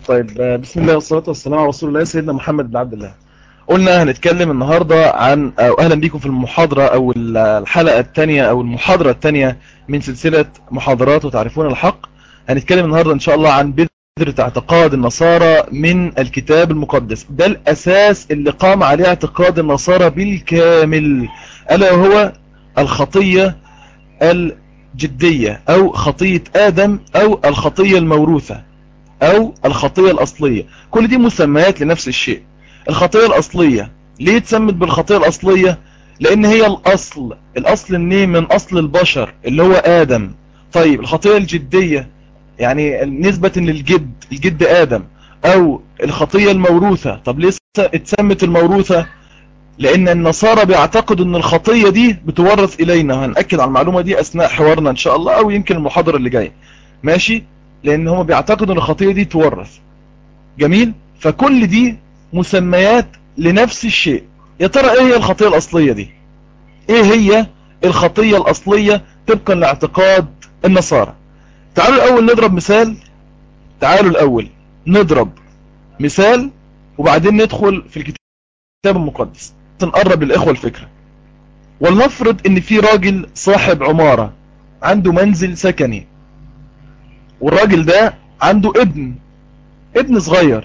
طيب، بسم الله والصلاة والسلام على رسول الله سيدنا محمد بن عبد الله. قلنا هنتكلم النهاردة عن أهلا بكم في المحاضرة أو الحلقة الثانية أو المحاضرة الثانية من سلسلة محاضرات وتعرفون الحق. هنتكلم النهاردة إن شاء الله عن بذرة اعتقاد النصارى من الكتاب المقدس. ده الأساس اللي قام عليه اعتقاد النصارى بالكامل، ألا وهو الخطية الجدية أو خطية آدم أو الخطية الموروثة أو الخطية الأصلية. كل دي مسميات لنفس الشيء. الخطية الأصلية ليه اتسمت بالخطية الأصلية؟ لأن هي الأصل منين؟ من أصل البشر اللي هو آدم. طيب الخطية الجدية يعني نسبة الجد آدم، أو الخطية الموروثة. طب ليه اتسمت الموروثة؟ لأن النصارى بيعتقدوا أن الخطية دي بتورث إلينا. هنأكد على المعلومة دي أثناء حوارنا إن شاء الله، أو يمكن المحاضرة اللي جاية، ماشي؟ لأن هم بيعتقدوا أن الخطية دي تورث. جميل. فكل دي مسميات لنفس الشيء. يا ترى ايه هي الخطية الأصلية دي؟ ايه هي الخطية الأصلية طبقا لاعتقاد النصارى؟ تعالوا الأول نضرب مثال وبعدين ندخل في الكتاب المقدس نقرب للإخوة الفكرة. ولنفرض ان في راجل صاحب عمارة عنده منزل سكني، والراجل ده عنده ابن صغير،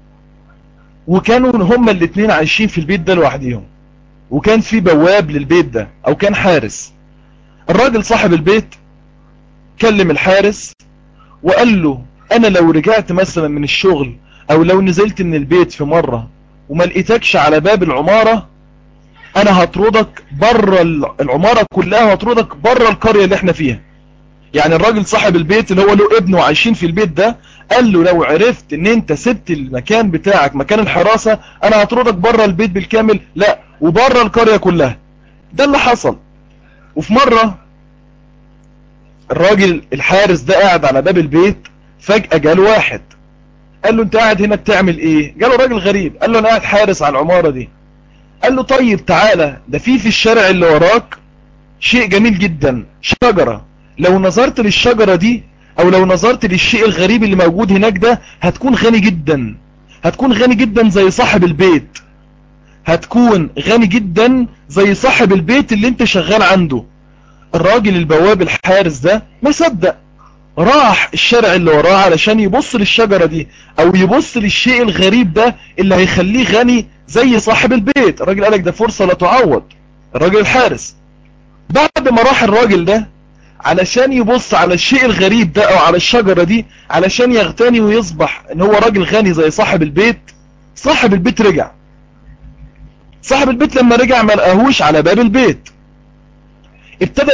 وكانوا هما الاتنين عايشين في البيت ده لوحديهم، وكان في بواب للبيت ده او كان حارس. الراجل صاحب البيت كلم الحارس وقال له انا لو رجعت مثلا من الشغل او لو نزلت من البيت في مرة وما لقيتكش على باب العمارة، انا هطردك بره العمارة كلها، وهطردك بره القرية اللي احنا فيها. يعني الراجل صاحب البيت اللي هو له ابنه وعايشين في البيت ده قال له لو عرفت ان انت سبت المكان بتاعك مكان الحراسة انا هطردك بره البيت بالكامل، لا وبره القرية كلها. ده اللي حصل. وفي مرة الراجل الحارس ده قاعد على باب البيت، فجأة جاله واحد قال له انت قاعد هنا بتعمل ايه؟ جاله راجل غريب قال له انا قاعد حارس على العمارة دي. قال له طيب تعالى، ده في الشارع اللي وراك شيء جميل جدا، شجرة. لو نظرت للشجرة دي او لو نظرت للشيء الغريب اللي موجود هناك ده هتكون غني جدا، هتكون غني جدا زي صاحب البيت، هتكون غني جدا زي صاحب البيت اللي انت شغال عنده. الراجل البواب الحارس ده ما صدق، راح الشارع اللي وراه علشان يبص للشجرة دي او يبص للشيء الغريب ده اللي هيخليه غني زي صاحب البيت. الراجل قالك ده فرصة لا تعوض. الراجل الحارس بعد ما راح الراجل ده علشان يبص على الشيء الغريب ده او على الشجرة دي علشان يغتني ويصبح ان هو راجل غني زي صاحب البيت، صاحب البيت رجع. صاحب البيت لما رجع ما لقاهوش على باب البيت، ابتدى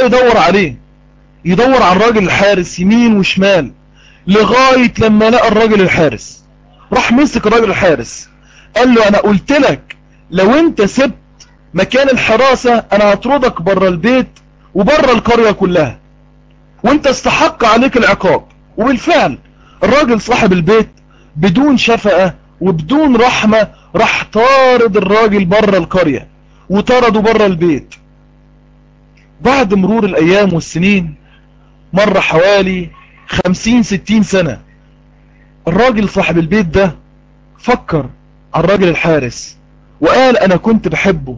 يدور على الراجل الحارس يمين وشمال لغاية لما لقى الراجل الحارس. راح مسك الراجل الحارس قال له انا قلت لك لو انت سبت مكان الحراسة انا هطردك بره البيت وبره القرية كلها، وانت استحق عليك العقاب. وبالفعل الراجل صاحب البيت بدون شفقة وبدون رحمة راح طارد الراجل بره القرية وطرده بره البيت. بعد مرور الايام والسنين، مر حوالي 50-60 سنة، الراجل صاحب البيت ده فكر على الراجل الحارس وقال انا كنت بحبه،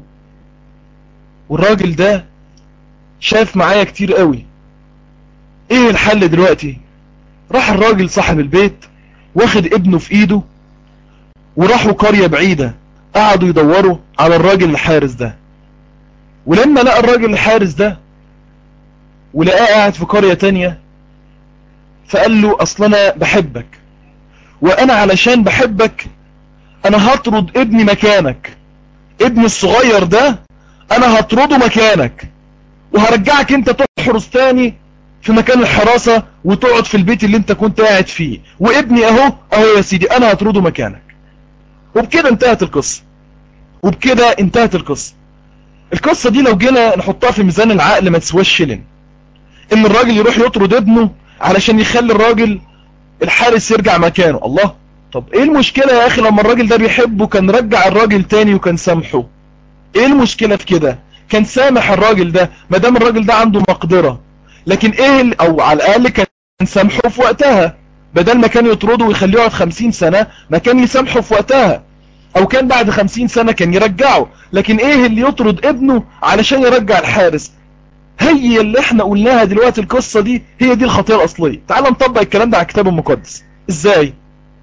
والراجل ده شاف معايا كتير قوي، ايه الحل دلوقتي؟ راح الراجل صاحب البيت واخد ابنه في ايده وراحوا قرية بعيدة قعدوا يدوروا على الراجل الحارس ده. ولما لقى الراجل الحارس ده ولقاه قاعد في قرية تانية فقال له اصل انا بحبك، وانا علشان بحبك انا هطرد ابني مكانك، ابني الصغير ده انا هطرده مكانك وهرجعك انت تحرس تاني في مكان الحراسة وتقعد في البيت اللي انت كنت قاعد فيه، وابني اهو يا سيدي انا هطرده مكانك. وبكده انتهت القصة. القصة دي لو جينا نحطها في ميزان العقل ما تسواش شلن. ان الراجل يروح يطرد ابنه علشان يخلي الراجل الحارس يرجع مكانه. الله، طب ايه المشكلة يا اخي لما الراجل ده بيحبه كان رجع الراجل تاني وكان سامحه؟ ايه المشكلة في كده؟ كان سامح الراجل ده ما دام الراجل ده عنده مقدرة. لكن ايه او على الاقل كان سامحه في وقتها. بدل ما كان يطرده ويخليه يقعد 50 سنة ما كان يسامحه في وقتها، او كان بعد 50 سنة كان يرجعه. لكن ايه اللي يطرد ابنه علشان يرجع الحارس؟ هي اللي احنا قلناها دلوقتي، القصة دي هي دي الخطيئة الاصلية. تعال نطبق الكلام ده على الكتاب المقدس. ازاي؟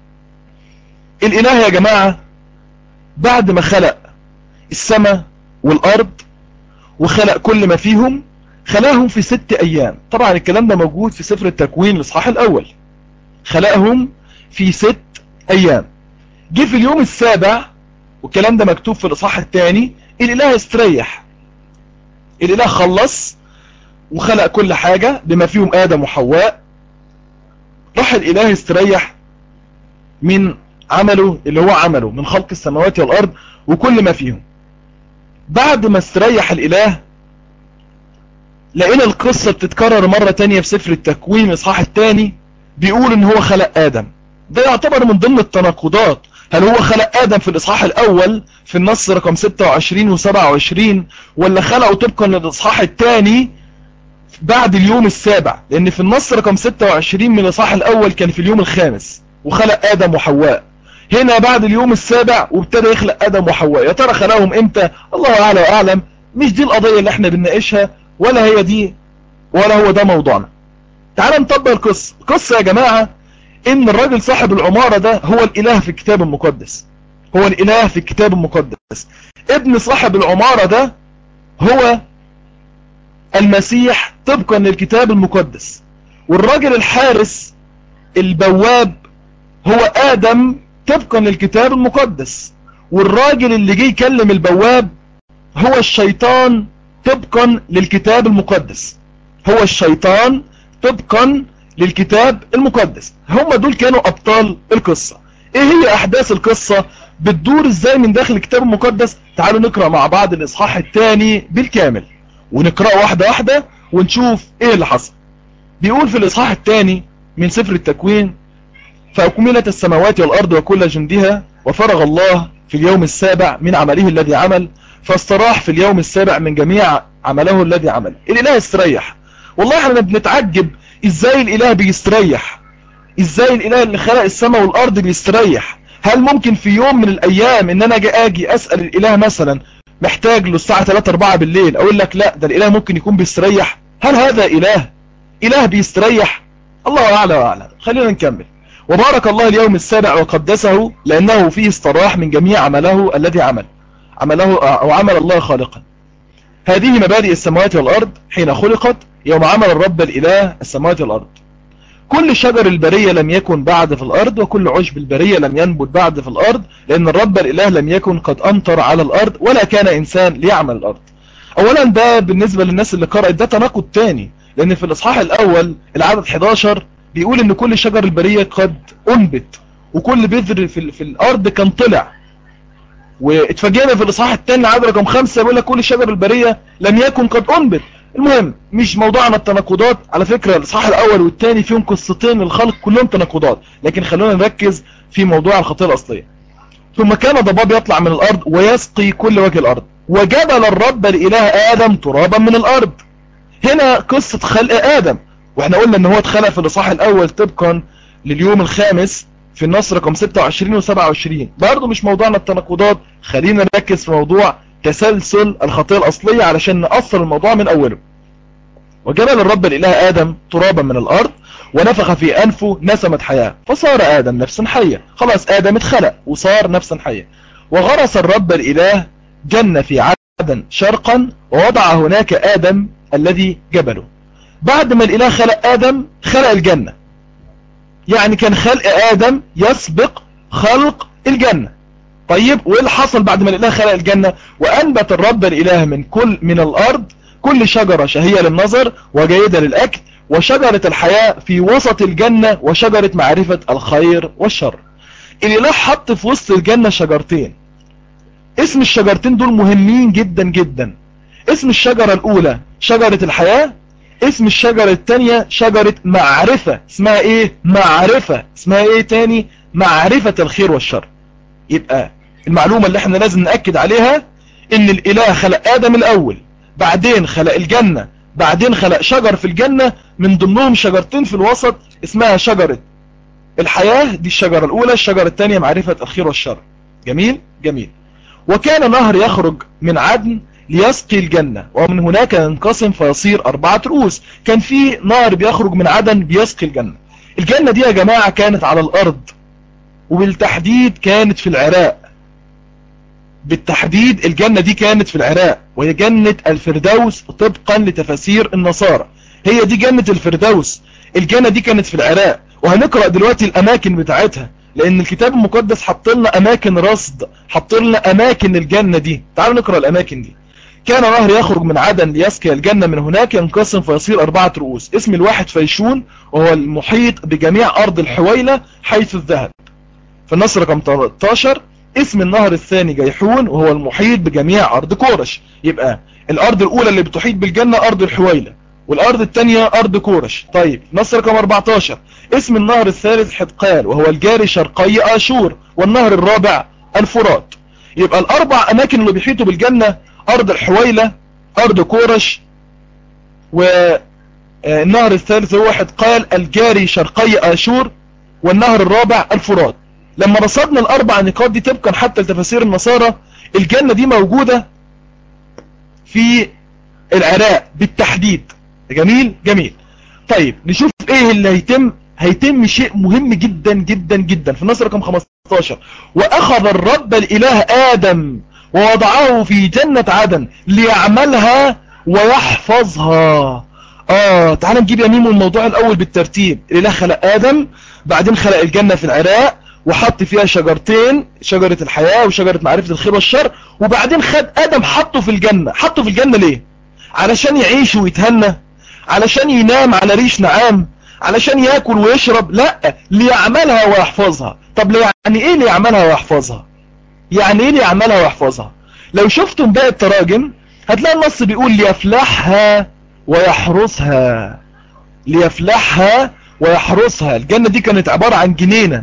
الاله يا جماعة بعد ما خلق السماء والارض وخلق كل ما فيهم، خلقهم في 6 ايام. طبعا الكلام ده موجود في سفر التكوين الاصحاح الاول. خلقهم في 6 ايام. جه في اليوم السابع، والكلام ده مكتوب في الاصحاح الثاني، الاله استريح. الاله خلص وخلق كل حاجة بما فيهم ادم وحواء. راح الاله استريح من عمله اللي هو عمله من خلق السماوات والارض وكل ما فيهم. بعد ما استريح الاله، لقينا القصة بتتكرر مرة تانية في سفر التكوين الاصحاح الثاني، بيقول ان هو خلق ادم. ده يعتبر من ضمن التناقضات. هل هو خلق ادم في الاصحاح الاول في النص رقم 26 و27، ولا خلقه طبقا للاصحاح الثاني بعد اليوم السابع؟ لان في النص رقم 26 من الاصحاح الاول كان في اليوم الخامس وخلق ادم وحواء. هنا بعد اليوم السابع وابتدى يخلق ادم وحواء. يا ترى خلقهم امتى؟ الله اعلى واعلم. مش دي القضية اللي احنا بنناقشها، ولا هي دي، ولا هو ده موضوعنا. تعال نطبق القصة. القصة يا جماعة ان الراجل صاحب العمارة ده هو الاله في الكتاب المقدس. هو الاله في الكتاب المقدس. ابن صاحب العمارة ده هو المسيح طبقا للكتاب المقدس. والراجل الحارس البواب هو ادم طبقا للكتاب المقدس. والراجل اللي جه يكلم البواب هو الشيطان طبقا للكتاب المقدس. هو الشيطان طبقا للكتاب المقدس. هم دول كانوا ابطال القصة. ايه هي احداث القصة؟ بتدور ازاي من داخل الكتاب المقدس؟ تعالوا نقرأ مع بعض الاصحاح الثاني بالكامل، ونقرأ واحدة واحدة ونشوف ايه اللي حصل. بيقول في الاصحاح الثاني من سفر التكوين: فأكملت السماوات والأرض وكل جندها، وفرغ الله في اليوم السابع من عمله الذي عمل، فاستراح في اليوم السابع من جميع عمله الذي عمل. الاله استريح. والله احنا بنتعجب ازاي الاله بيستريح. ازاي الاله اللي خلق السماء والارض بيستريح؟ هل ممكن في يوم من الايام ان انا اجي اسأل الاله مثلا محتاج له الساعة 3-4 بالليل، اقول لك لا ده الاله ممكن يكون بيستريح؟ هل هذا اله بيستريح؟ الله اعلى واعلم. خلينا نكمل. وبارك الله اليوم السابع وقدسه لانه فيه استراح من جميع عمله الذي عمله او عمل الله خالقا. هذه مبادئ السماوات والارض حين خلقت، يوم عمل الرب الاله السماوات والارض. كل شجر البرية لم يكن بعد في الارض، وكل عشب البرية لم ينبت بعد في الارض، لان الرب الاله لم يكن قد امطر على الارض، ولا كان انسان ليعمل الارض. اولا ده بالنسبة للناس اللي قرأت ده تناقض تاني، لان في الاصحاح الاول العدد 11 بيقول ان كل شجر البرية قد انبت، وكل بذر في الارض كان طلع. واتفاجئنا في الاصحاح الثاني عدد رقم 5 بيقول لك كل شجر البرية لم يكن قد انبت. المهم مش موضوعنا التناقضات. على فكرة الاصحاح الاول والثاني فيهم قصتين للخلق كلهم تناقضات، لكن خلونا نركز في موضوع الخطيئة الاصلية. ثم كان ضباب يطلع من الارض ويسقي كل وجه الارض، وجبل الرب الاله ادم ترابا من الارض. هنا قصة خلق ادم، واحنا قلنا ان هو اتخلق في الاصحاح الاول طبقا لليوم الخامس في النص رقم 26 و27. برضه مش موضوعنا التناقضات، خلينا نركز في موضوع تسلسل الخطيئة الاصلية علشان نأصل الموضوع من اوله. وجبل الرب الاله ادم ترابا من الارض، ونفخ في انفه نسمة حياة، فصار ادم نفسا حية. خلاص ادم اتخلق وصار نفسا حية. وغرس الرب الاله جنة في عدن شرقا، ووضع هناك ادم الذي جبله. بعد ما الاله خلق ادم خلق الجنة، يعني كان خلق ادم يسبق خلق الجنة. طيب وايه اللي حصل بعد ما الاله خلق الجنة؟ وانبت الرب الاله من الارض كل شجرة شهية للنظر وجيدة للاكل، وشجرة الحياة في وسط الجنة، وشجرة معرفة الخير والشر. الاله حط في وسط الجنة شجرتين. اسم الشجرتين دول مهمين جدا جدا. اسم الشجرة الاولى شجرة الحياة، اسم الشجرة التانية شجرة معرفة. اسمها ايه؟ معرفة. اسمها ايه تاني؟ معرفة الخير والشر. يبقى المعلومة اللي احنا لازم نأكد عليها ان الاله خلق ادم الاول، بعدين خلق الجنة، بعدين خلق شجر في الجنة، من ضمنهم شجرتين في الوسط اسمها شجرة الحياة دي الشجرة الأولى، الشجرة الثانية معرفة الخير والشر. جميل جميل. وكان نهر يخرج من عدن ليسقي الجنة، ومن هناك ينقسم فيصير 4 رؤوس. كان في نهر بيخرج من عدن بيسقي الجنة. الجنة دي يا جماعة كانت على الأرض، وبالتحديد كانت في العراق. بالتحديد الجنة دي كانت في العراق، وهي جنة الفردوس طبقا لتفاسير النصارى. هي دي جنة الفردوس. الجنة دي كانت في العراق، وهنقرأ دلوقتي الأماكن بتاعتها، لأن الكتاب المقدس حط لنا أماكن رصد، حط لنا أماكن الجنة دي. تعالوا نقرأ الأماكن دي. كان نهر يخرج من عدن ليسقي الجنة، من هناك ينقسم فيصير 4 رؤوس. اسم الواحد فيشون، وهو المحيط بجميع أرض الحويلة حيث الذهب. في النص رقم 13 اسم النهر الثاني جيحون، وهو المحيط بجميع أرض كورش. يبقى الأرض الأولى اللي بتحيط بالجنة أرض الحويلة، والأرض الثانية أرض كورش. طيب نص رقم 14 اسم النهر الثالث حدقال، وهو الجاري شرقي آشور، والنهر الرابع الفرات. يبقى ال4 أماكن اللي بيحيطوا بالجنة أرض الحويلة، أرض كورش، والنهر الثالث هو حدقال الجاري شرقي آشور، والنهر الرابع الفرات. لما رصدنا ال4 نقاط دي طبقا حتى لتفاسير النصارى، الجنة دي موجودة في العراق بالتحديد. جميل جميل. طيب نشوف ايه اللي هيتم شيء مهم جدا جدا جدا في النص رقم 15. واخذ الرب الاله ادم ووضعه في جنة عدن ليعملها ويحفظها. تعال نجيب يا ميمو الموضوع الاول بالترتيب. الاله خلق ادم، بعدين خلق الجنة في العراق، وحط فيها شجرتين، شجرة الحياة وشجرة معرفة الخير والشر، وبعدين خد ادم حطه في الجنة. حطه في الجنة ليه؟ علشان يعيش ويتهنى؟ علشان ينام على ريش نعام؟ علشان ياكل ويشرب؟ لا، ليعملها ويحفظها. طب يعني ايه ليعملها ويحفظها؟ يعني ايه ليعملها ويحفظها؟ لو شفتم باقي التراجم هتلاقي النص بيقول ليفلحها ويحرسها. ليفلحها ويحرسها. الجنة دي كانت عبارة عن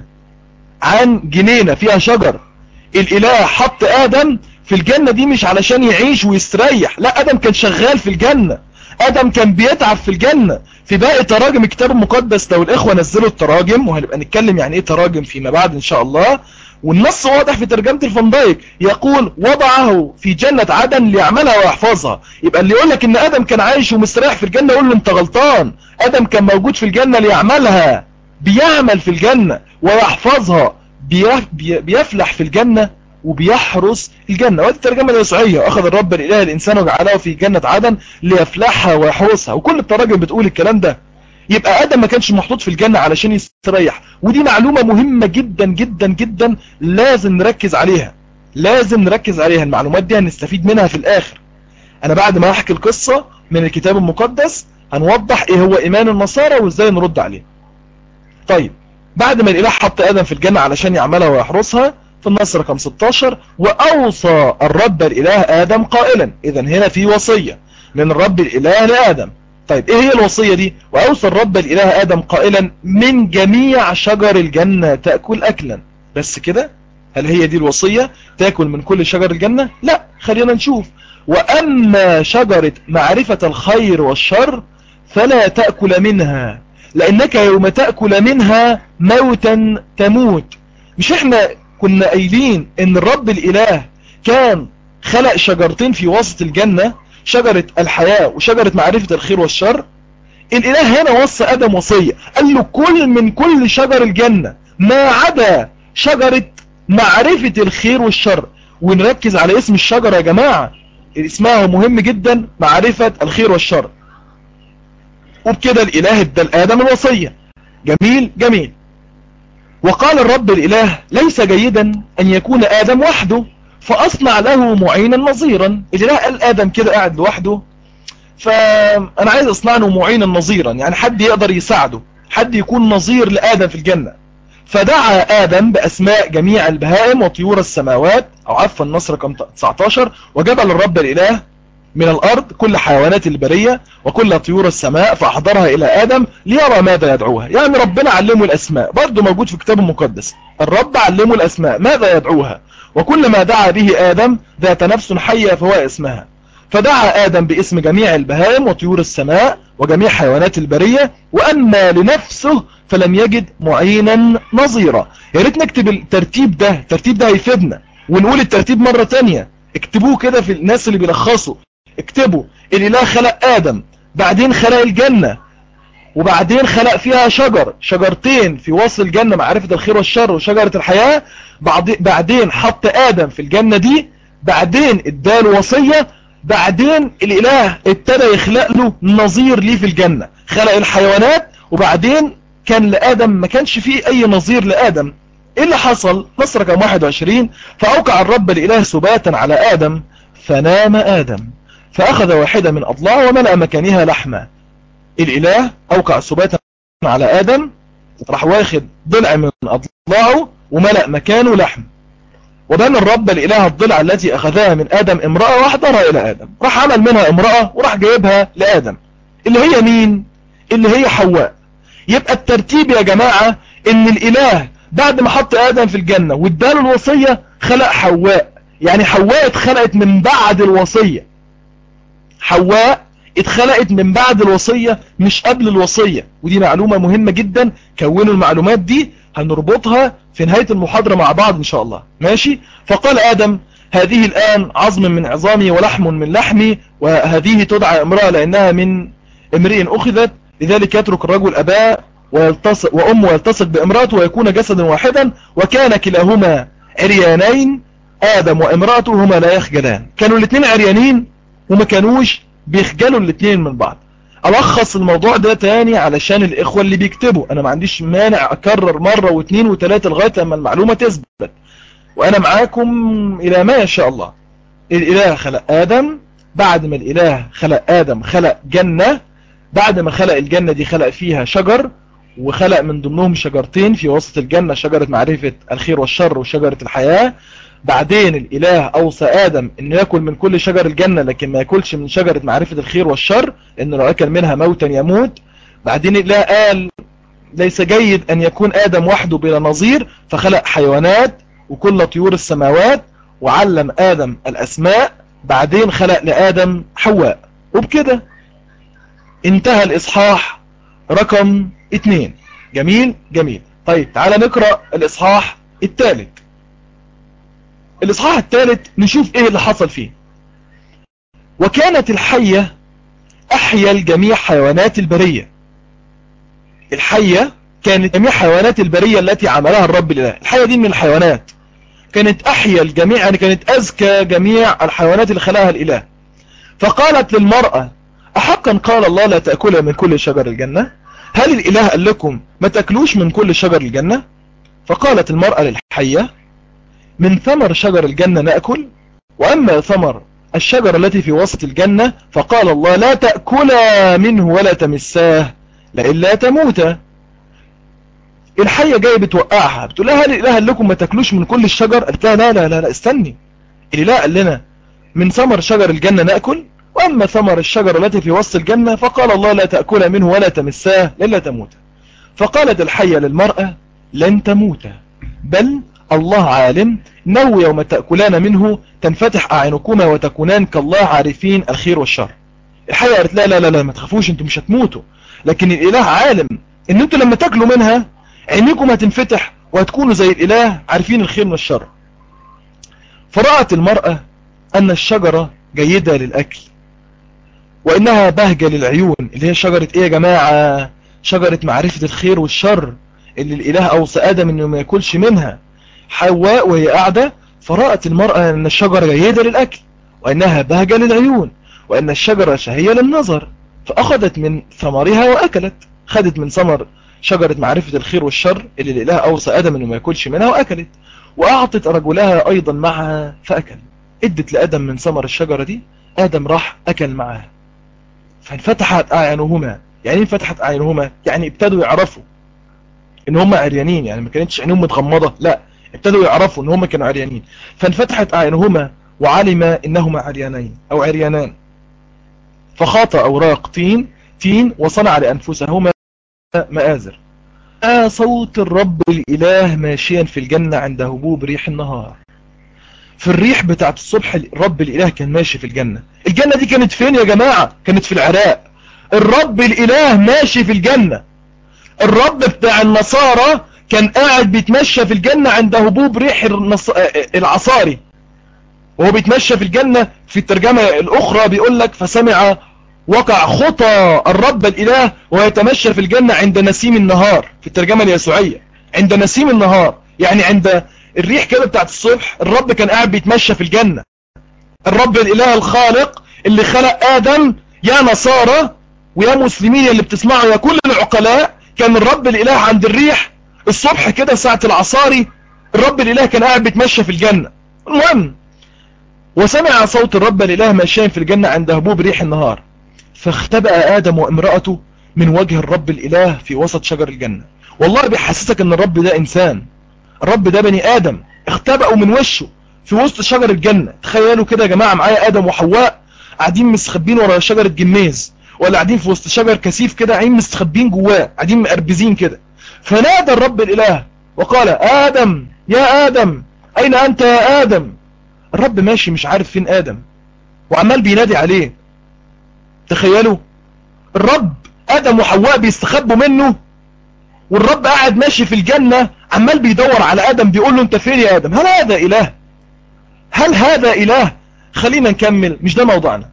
جنينة فيها شجر. الاله حط ادم في الجنة دي مش علشان يعيش ويستريح، لا، ادم كان شغال في الجنة، ادم كان بيتعب في الجنة. في باقي تراجم الكتاب المقدس، لو الاخوة نزلوا التراجم، وهنبقى نتكلم يعني ايه تراجم فيما بعد ان شاء الله، والنص واضح في ترجمة الفان دايك، يقول وضعه في جنة عدن ليعملها ويحفظها. يبقى اللي يقول لك ان ادم كان عايش ومستريح في الجنة يقول له انت غلطان. ادم كان موجود في الجنة ليعملها، بيعمل في الجنة، ويحفظها، بيفلح في الجنة وبيحرس الجنة. وهذه الترجمة اليسوعية. أخذ الرب الإله الإنسان وجعله في جنة عدن ليفلحها ويحرسها، وكل التراجم بتقول الكلام ده. يبقى آدم ما كانش محطوط في الجنة علشان يستريح، ودي معلومة مهمة جدا جدا جدا لازم نركز عليها. لازم نركز عليها. المعلومات دي هنستفيد منها في الآخر. أنا بعد ما أحكي القصة من الكتاب المقدس هنوضح إيه هو إيمان النصارى وإزاي نرد عليه. طيب بعد ما الإله حط آدم في الجنة علشان يعملها ويحرسها، في النص رقم 16 وأوصى الرب الإله آدم قائلا. إذن هنا في وصية من الرب الإله لآدم. طيب إيه هي الوصية دي؟ وأوصى الرب الإله آدم قائلا من جميع شجر الجنة تأكل أكلا. بس كده؟ هل هي دي الوصية؟ تأكل من كل شجر الجنة؟ لا، خلينا نشوف. وأما شجرة معرفة الخير والشر فلا تأكل منها، لأنك يوم تأكل منها موتا تموت. مش احنا كنا قايلين ان الرب الإله كان خلق شجرتين في وسط الجنة، شجرة الحياة وشجرة معرفة الخير والشر؟ الإله هنا وصى آدم وصية، قال له كل من كل شجر الجنة ما عدا شجرة معرفة الخير والشر. ونركز على اسم الشجرة يا جماعة، اسمها مهم جدا، معرفة الخير والشر. وبكده الإله ادى لآدم الوصية. جميل جميل. وقال الرب الإله ليس جيدا أن يكون آدم وحده، فأصنع له معينا نظيرا. الإله قال آدم كده قاعد لوحده، فأنا عايز أصنع له معينا نظيرا، يعني حد يقدر يساعده، حد يكون نظير لآدم في الجنة. فدعا آدم بأسماء جميع البهائم وطيور السماوات، أو عفوا النص رقم 19. وجبل الرب الإله من الأرض كل حيوانات البرية وكل طيور السماء، فأحضرها إلى آدم ليرى ماذا يدعوها. يعني ربنا علمه الأسماء، برضو موجود في الكتاب المقدس، الرب علمه الأسماء ماذا يدعوها. وكل ما دعا به آدم ذات نفس حية فهو اسمها. فدعا آدم باسم جميع البهائم وطيور السماء وجميع حيوانات البرية، وأما لنفسه فلم يجد معينا نظيرا. يا ريت نكتب الترتيب ده هيفيدنا، ونقول الترتيب مرة تانية. اكتبوه كده في الناس اللي بيلخصوا، اكتبوا الإله خلق آدم، بعدين خلق الجنة، وبعدين خلق فيها شجرتين في وسط الجنة، معرفة الخير والشر وشجرة الحياة. بعدين حط آدم في الجنة دي، بعدين اداله وصية، بعدين الإله ابتدى يخلق له نظير ليه في الجنة، خلق الحيوانات، وبعدين كان لآدم ما كانش فيه أي نظير لآدم. ايه اللي حصل؟ نص رقم 21: فأوقع الرب الإله سباتا على آدم، فنام آدم، فأخذ واحدة من أضلاعه وملأ مكانها لحما. الإله أوقع سباتا على آدم، راح واخد ضلع من أضلاعه وملأ مكانه لحم. وبنى الرب الإله الضلع التي أخذها من آدم امرأة واحضرها إلى آدم، راح عمل منها امرأة وراح جايبها لآدم، اللي هي مين؟ اللي هي حواء. يبقى الترتيب يا جماعة ان الإله بعد ما حط آدم في الجنة واداله الوصية خلق حواء. يعني حواء اتخلقت من بعد الوصية، حواء اتخلقت من بعد الوصية مش قبل الوصية. ودي معلومة مهمة جدا، كونوا المعلومات دي هنربطها في نهاية المحاضرة مع بعض إن شاء الله. ماشي؟ فقال آدم: هذه الآن عظم من عظامي ولحم من لحمي، وهذه تدعى امرأة لأنها من امرئ أخذت، لذلك يترك الرجل أباه وأمه ويلتصق بامرأته ويكون جسدا واحدا. وكان كلاهما عريانين، آدم وامرأته هما لا يخجلان. كانوا الاثنين عريانين وما كانوش بيخجلوا الاثنين من بعض. ألخص الموضوع ده تاني علشان الإخوة اللي بيكتبوا، أنا ما عنديش مانع أكرر مرة واثنين وثلاثة لغاية لما المعلومة تثبت، وأنا معاكم إلى ما يشاء الله. الإله خلق آدم، بعد ما الإله خلق آدم خلق جنة، بعد ما خلق الجنة دي خلق فيها شجر، وخلق من ضمنهم شجرتين في وسط الجنة، شجرة معرفة الخير والشر وشجرة الحياة. بعدين الإله أوصى آدم إنه يأكل من كل شجر الجنة لكن ما يأكلش من شجرة معرفة الخير والشر، إنه لو أكل منها موتا يموت. بعدين الإله قال ليس جيد أن يكون آدم وحده بلا نظير، فخلق حيوانات وكل طيور السماوات، وعلم آدم الأسماء. بعدين خلق لآدم حواء. وبكده انتهى الإصحاح رقم 2. جميل جميل. طيب تعالى نقرأ الإصحاح الثالث. الإصحاح الثالث نشوف إيه اللي حصل فيه. وكانت الحية أحيا الجميع حيوانات البرية. الحية كانت جميع حيوانات البرية التي عملها الرب الإله. الحية دي من الحيوانات كانت أحيا الجميع، يعني كانت أذكى جميع الحيوانات اللي خلقها الإله. فقالت للمرأة: أحقا قال الله لا تأكل من كل شجر الجنة؟ هل الإله قال لكم ما تأكلوش من كل شجر الجنة؟ فقالت المرأة للحية: من ثمر شجر الجنة نأكل، وأما ثمر الشجرة التي في وسط الجنة فقال الله لا تأكلا منه ولا تمساه لئلا تموتا. الحية جاية بتوقعها، بتقول لها: هل الإله قال لكم ما تأكلوش من كل الشجر؟ قالت لها: لا لا لا لا استني، الإله قال لنا من ثمر شجر الجنة نأكل، وأما ثمر الشجرة التي في وسط الجنة فقال الله لا تأكل منه ولا تمساه لئلا تموتا. فقالت الحية للمرأة: لن تموتا، بل الله عالم انه يوم تأكلان منه تنفتح أعينكما وتكونان كالله عارفين الخير والشر. الحية قالت: لا لا لا لا ما تخافوش، انتم مش هتموتوا، لكن الإله عالم ان انتم لما تاكلوا منها عينيكم هتنفتح وهتكونوا زي الإله عارفين الخير والشر. فرأت المرأة أن الشجرة جيدة للأكل وإنها بهجة للعيون. اللي هي شجرة إيه يا جماعة؟ شجرة معرفة الخير والشر اللي الإله أوصى آدم إنه ما يأكلش منها. حواء وهي قاعدة فرأت المرأة أن الشجرة جيدة للأكل وإنها بهجة للعيون وأن الشجرة شهية للنظر، فأخذت من ثمرها وأكلت. خدت من ثمر شجرة معرفة الخير والشر اللي الإله أوصى آدم إنه ما يأكلش منها وأكلت، وأعطت رجلها أيضا معها فأكل. ادت لآدم من ثمر الشجرة دي، آدم راح أكل معها. فانفتحت أعينهما. يعني انفتحت أعينهما يعني ابتدوا يعرفوا إن هم عريانين، يعني ما كانتش عينهم متغمضة، لا ابتدوا يعرفوا إن هم كانوا عريانين. فانفتحت أعينهما وعلم إنهما عريانين أو عريانان، فخاط أوراق تين وصنع لأنفسهما مآزر. صوت الرب الإله ماشيا في الجنة عند هبوب ريح النهار. في الريح بتاعت الصبح الرب الإله كان ماشي في الجنة. الجنة دي كانت فين يا جماعة؟ كانت في العراق. الرب الإله ماشي في الجنة. الرب بتاع النصارى كان قاعد بيتمشى في الجنة عند هبوب ريح العصاري، وهو بيتمشى في الجنة. في الترجمة الأخرى بيقول لك فسمع وقع خطى الرب الإله ويتمشى في الجنة عند نسيم النهار. في الترجمة اليسوعية عند نسيم النهار، يعني عند الريح كده بتاعت الصبح الرب كان قاعد بيتمشى في الجنة. الرب الإله الخالق اللي خلق آدم، يا نصارى ويا مسلمين اللي بتسمعوا يا كل العقلاء، كان الرب الإله عند الريح الصبح كده ساعة العصاري، الرب الإله كان قاعد بيتمشى في الجنة. المهم، وسمع صوت الرب الإله ماشيا في الجنة عند هبوب ريح النهار، فاختبأ آدم وامرأته من وجه الرب الإله في وسط شجر الجنة. والله بيحسسك ان الرب ده انسان، الرب ده بني آدم اختبأوا من وشه في وسط شجر الجنة. تخيلوا كده يا جماعة معايا آدم وحواء قاعدين مستخبين ورا شجرة جميز، ولا قاعدين في وسط شجر كثيف كده قاعدين مستخبين جواه، قاعدين مقربزين كده. فنادى الرب الإله وقال آدم يا آدم أين أنت يا آدم؟ الرب ماشي مش عارف فين آدم وعمال بينادي عليه. تخيلوا الرب آدم وحواء بيستخبوا منه، والرب قاعد ماشي في الجنة عمال بيدور على آدم بيقول له انت فين يا آدم؟ هل هذا إله؟ هل هذا إله؟ خلينا نكمل، مش ده موضوعنا.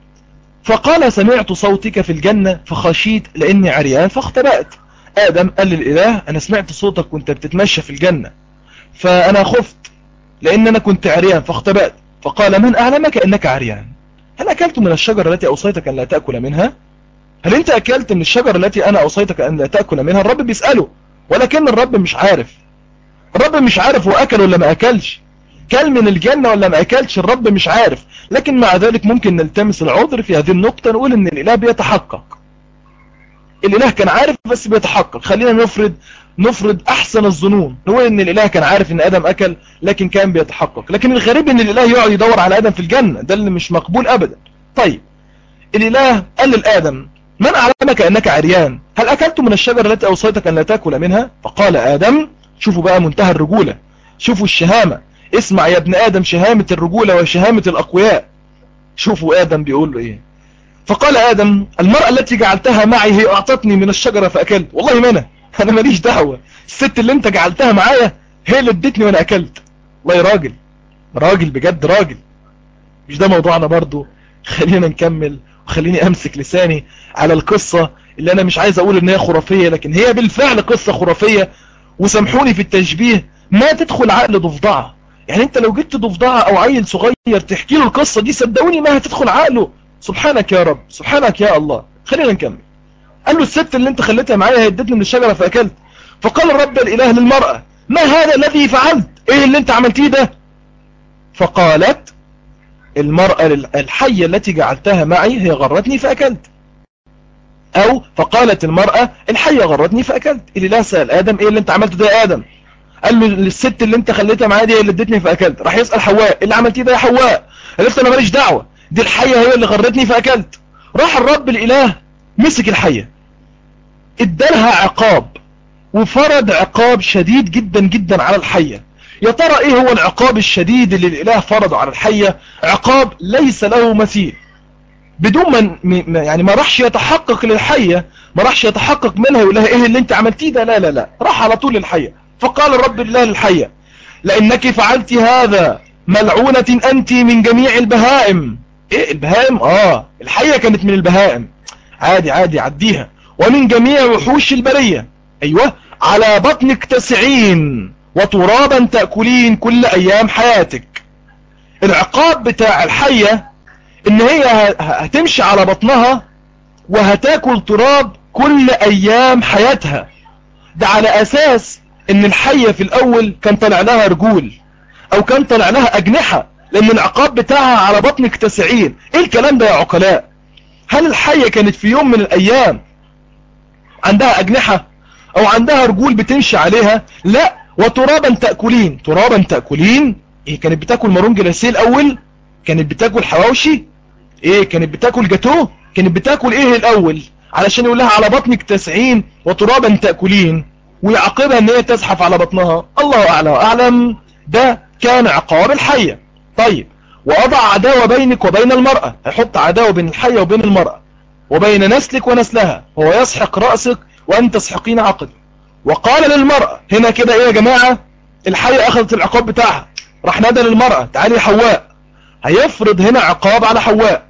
فقال سمعت صوتك في الجنة فخشيت لأني عريان فاختبأت. آدم قال للإله أنا سمعت صوتك وانت بتتمشى في الجنة، فأنا خفت لأن أنا كنت عريان فاختبأت. فقال من أعلمك أنك عريان؟ هل أكلت من الشجرة التي أوصيتك أن لا تأكل منها؟ هل أنت أكلت من الشجرة التي أنا أوصيتك أن لا تأكل منها؟ الرب بيسأله، ولكن الرب مش عارف. الرب مش عارف هو أكل ولا ما أكلش، كل من الجنة ولا ما أكلش، الرب مش عارف. لكن مع ذلك ممكن نلتمس العذر في هذه النقطة، نقول أن الإله بيتحقق. الإله كان عارف بس بيتحقق. خلينا نفرض أحسن الظنون، نقول أن الإله كان عارف أن آدم أكل لكن كان بيتحقق. لكن الغريب أن الإله يقعد يدور على آدم في الجنة، ده اللي مش مقبول أبدا. طيب الإله قال لآدم من أعلمك أنك عريان؟ هل أكلت من الشجرة التي أوصيتك أن لا تأكل منها؟ فقال آدم، شوفوا بقى منتهى الرجولة، شوفوا الشهامة، اسمع يا ابن آدم شهامة الرجولة وشهامة الأقوياء. شوفوا آدم بيقول له إيه. فقال آدم المرأة التي جعلتها معي هي أعطتني من الشجرة فأكلت. والله ما أنا ماليش دعوة، الست اللي انت جعلتها معايا هي اللي ادتني وأنا أكلت. والله راجل بجد راجل. مش ده موضوعنا برضو. خلينا نكمل، وخليني أمسك لساني على القصة اللي أنا مش عايز أقول إن هي خرافية، لكن هي بالفعل قصة خرافية. وسامحوني في التشبيه، ما تدخل عقل ضفدعة. يعني انت لو جبت ضفدعة او عيل صغير تحكي له القصة دي صدقوني ما هتدخل عقله. سبحانك يا رب، سبحانك يا الله. خلينا نكمل. قال له الست اللي انت خليتها معايا هي ادتني من الشجرة فاكلت. فقال الرب الإله للمرأة ما هذا الذي فعلت؟ ايه اللي انت عملتيه ده؟ فقالت المرأة الحية التي جعلتها معي هي غرتني فأكلت. او فقالت المرأة الحية غرتني فأكلت. الإله سأل آدم ايه اللي انت عملته ده يا آدم؟ قال له للست اللي انت خليتها معايا دي هي اللي ادتني فأكلت. راح يسأل حواء ايه اللي عملتيه ده يا حواء؟ قالت انا ماليش دعوة، دي الحية هي اللي غرتني فأكلت. راح الرب الإله مسك الحية ادالها عقاب، وفرض عقاب شديد جدا جدا على الحية. يا ترى ايه هو العقاب الشديد اللي الإله فرضه على الحية؟ عقاب ليس له مثيل، بدون يعني ما راحش يتحقق للحية، ما راحش يتحقق منها يقول لها ايه اللي انت عملتيه ده، لا راح على طول للحية. فقال الرب الله للحية لانك فعلت هذا ملعونة انت من جميع البهائم. ايه البهائم؟ الحية كانت من البهائم، عادي عديها. ومن جميع وحوش البرية، ايوه، على بطنك تسعين وترابا تأكلين كل ايام حياتك. العقاب بتاع الحية ان هي هتمشي على بطنها وهتاكل تراب كل ايام حياتها. ده على اساس ان الحية في الاول كان طلع لها رجول او كان طلع لها اجنحة، لان العقاب بتاعها على بطنك تسعين. ايه الكلام ده يا عقلاء؟ هل الحية كانت في يوم من الايام عندها اجنحة او عندها رجول بتمشي عليها؟ لا. وترابا تأكلين. ايه كانت بتاكل مارون جلاسيه الاول؟ كانت بتاكل حواوشي؟ ايه كانت بتاكل جاتوه؟ كانت بتاكل ايه الاول علشان يقول لها على بطنك 90 وترابا تأكلين ويعاقبها ان هي تزحف على بطنها؟ الله اعلى واعلم. ده كان عقاب الحية. طيب وأضع عداوة بينك وبين المرأة، هيحط عداوة بين الحية وبين المرأة وبين نسلك ونسلها، هو يسحق رأسك وأن تسحقين عقد. وقال للمرأة هنا كده إيه يا جماعة؟ الحية أخذت العقاب بتاعها، راح نادى للمرأة تعالي حواء، هيفرض هنا عقاب على حواء.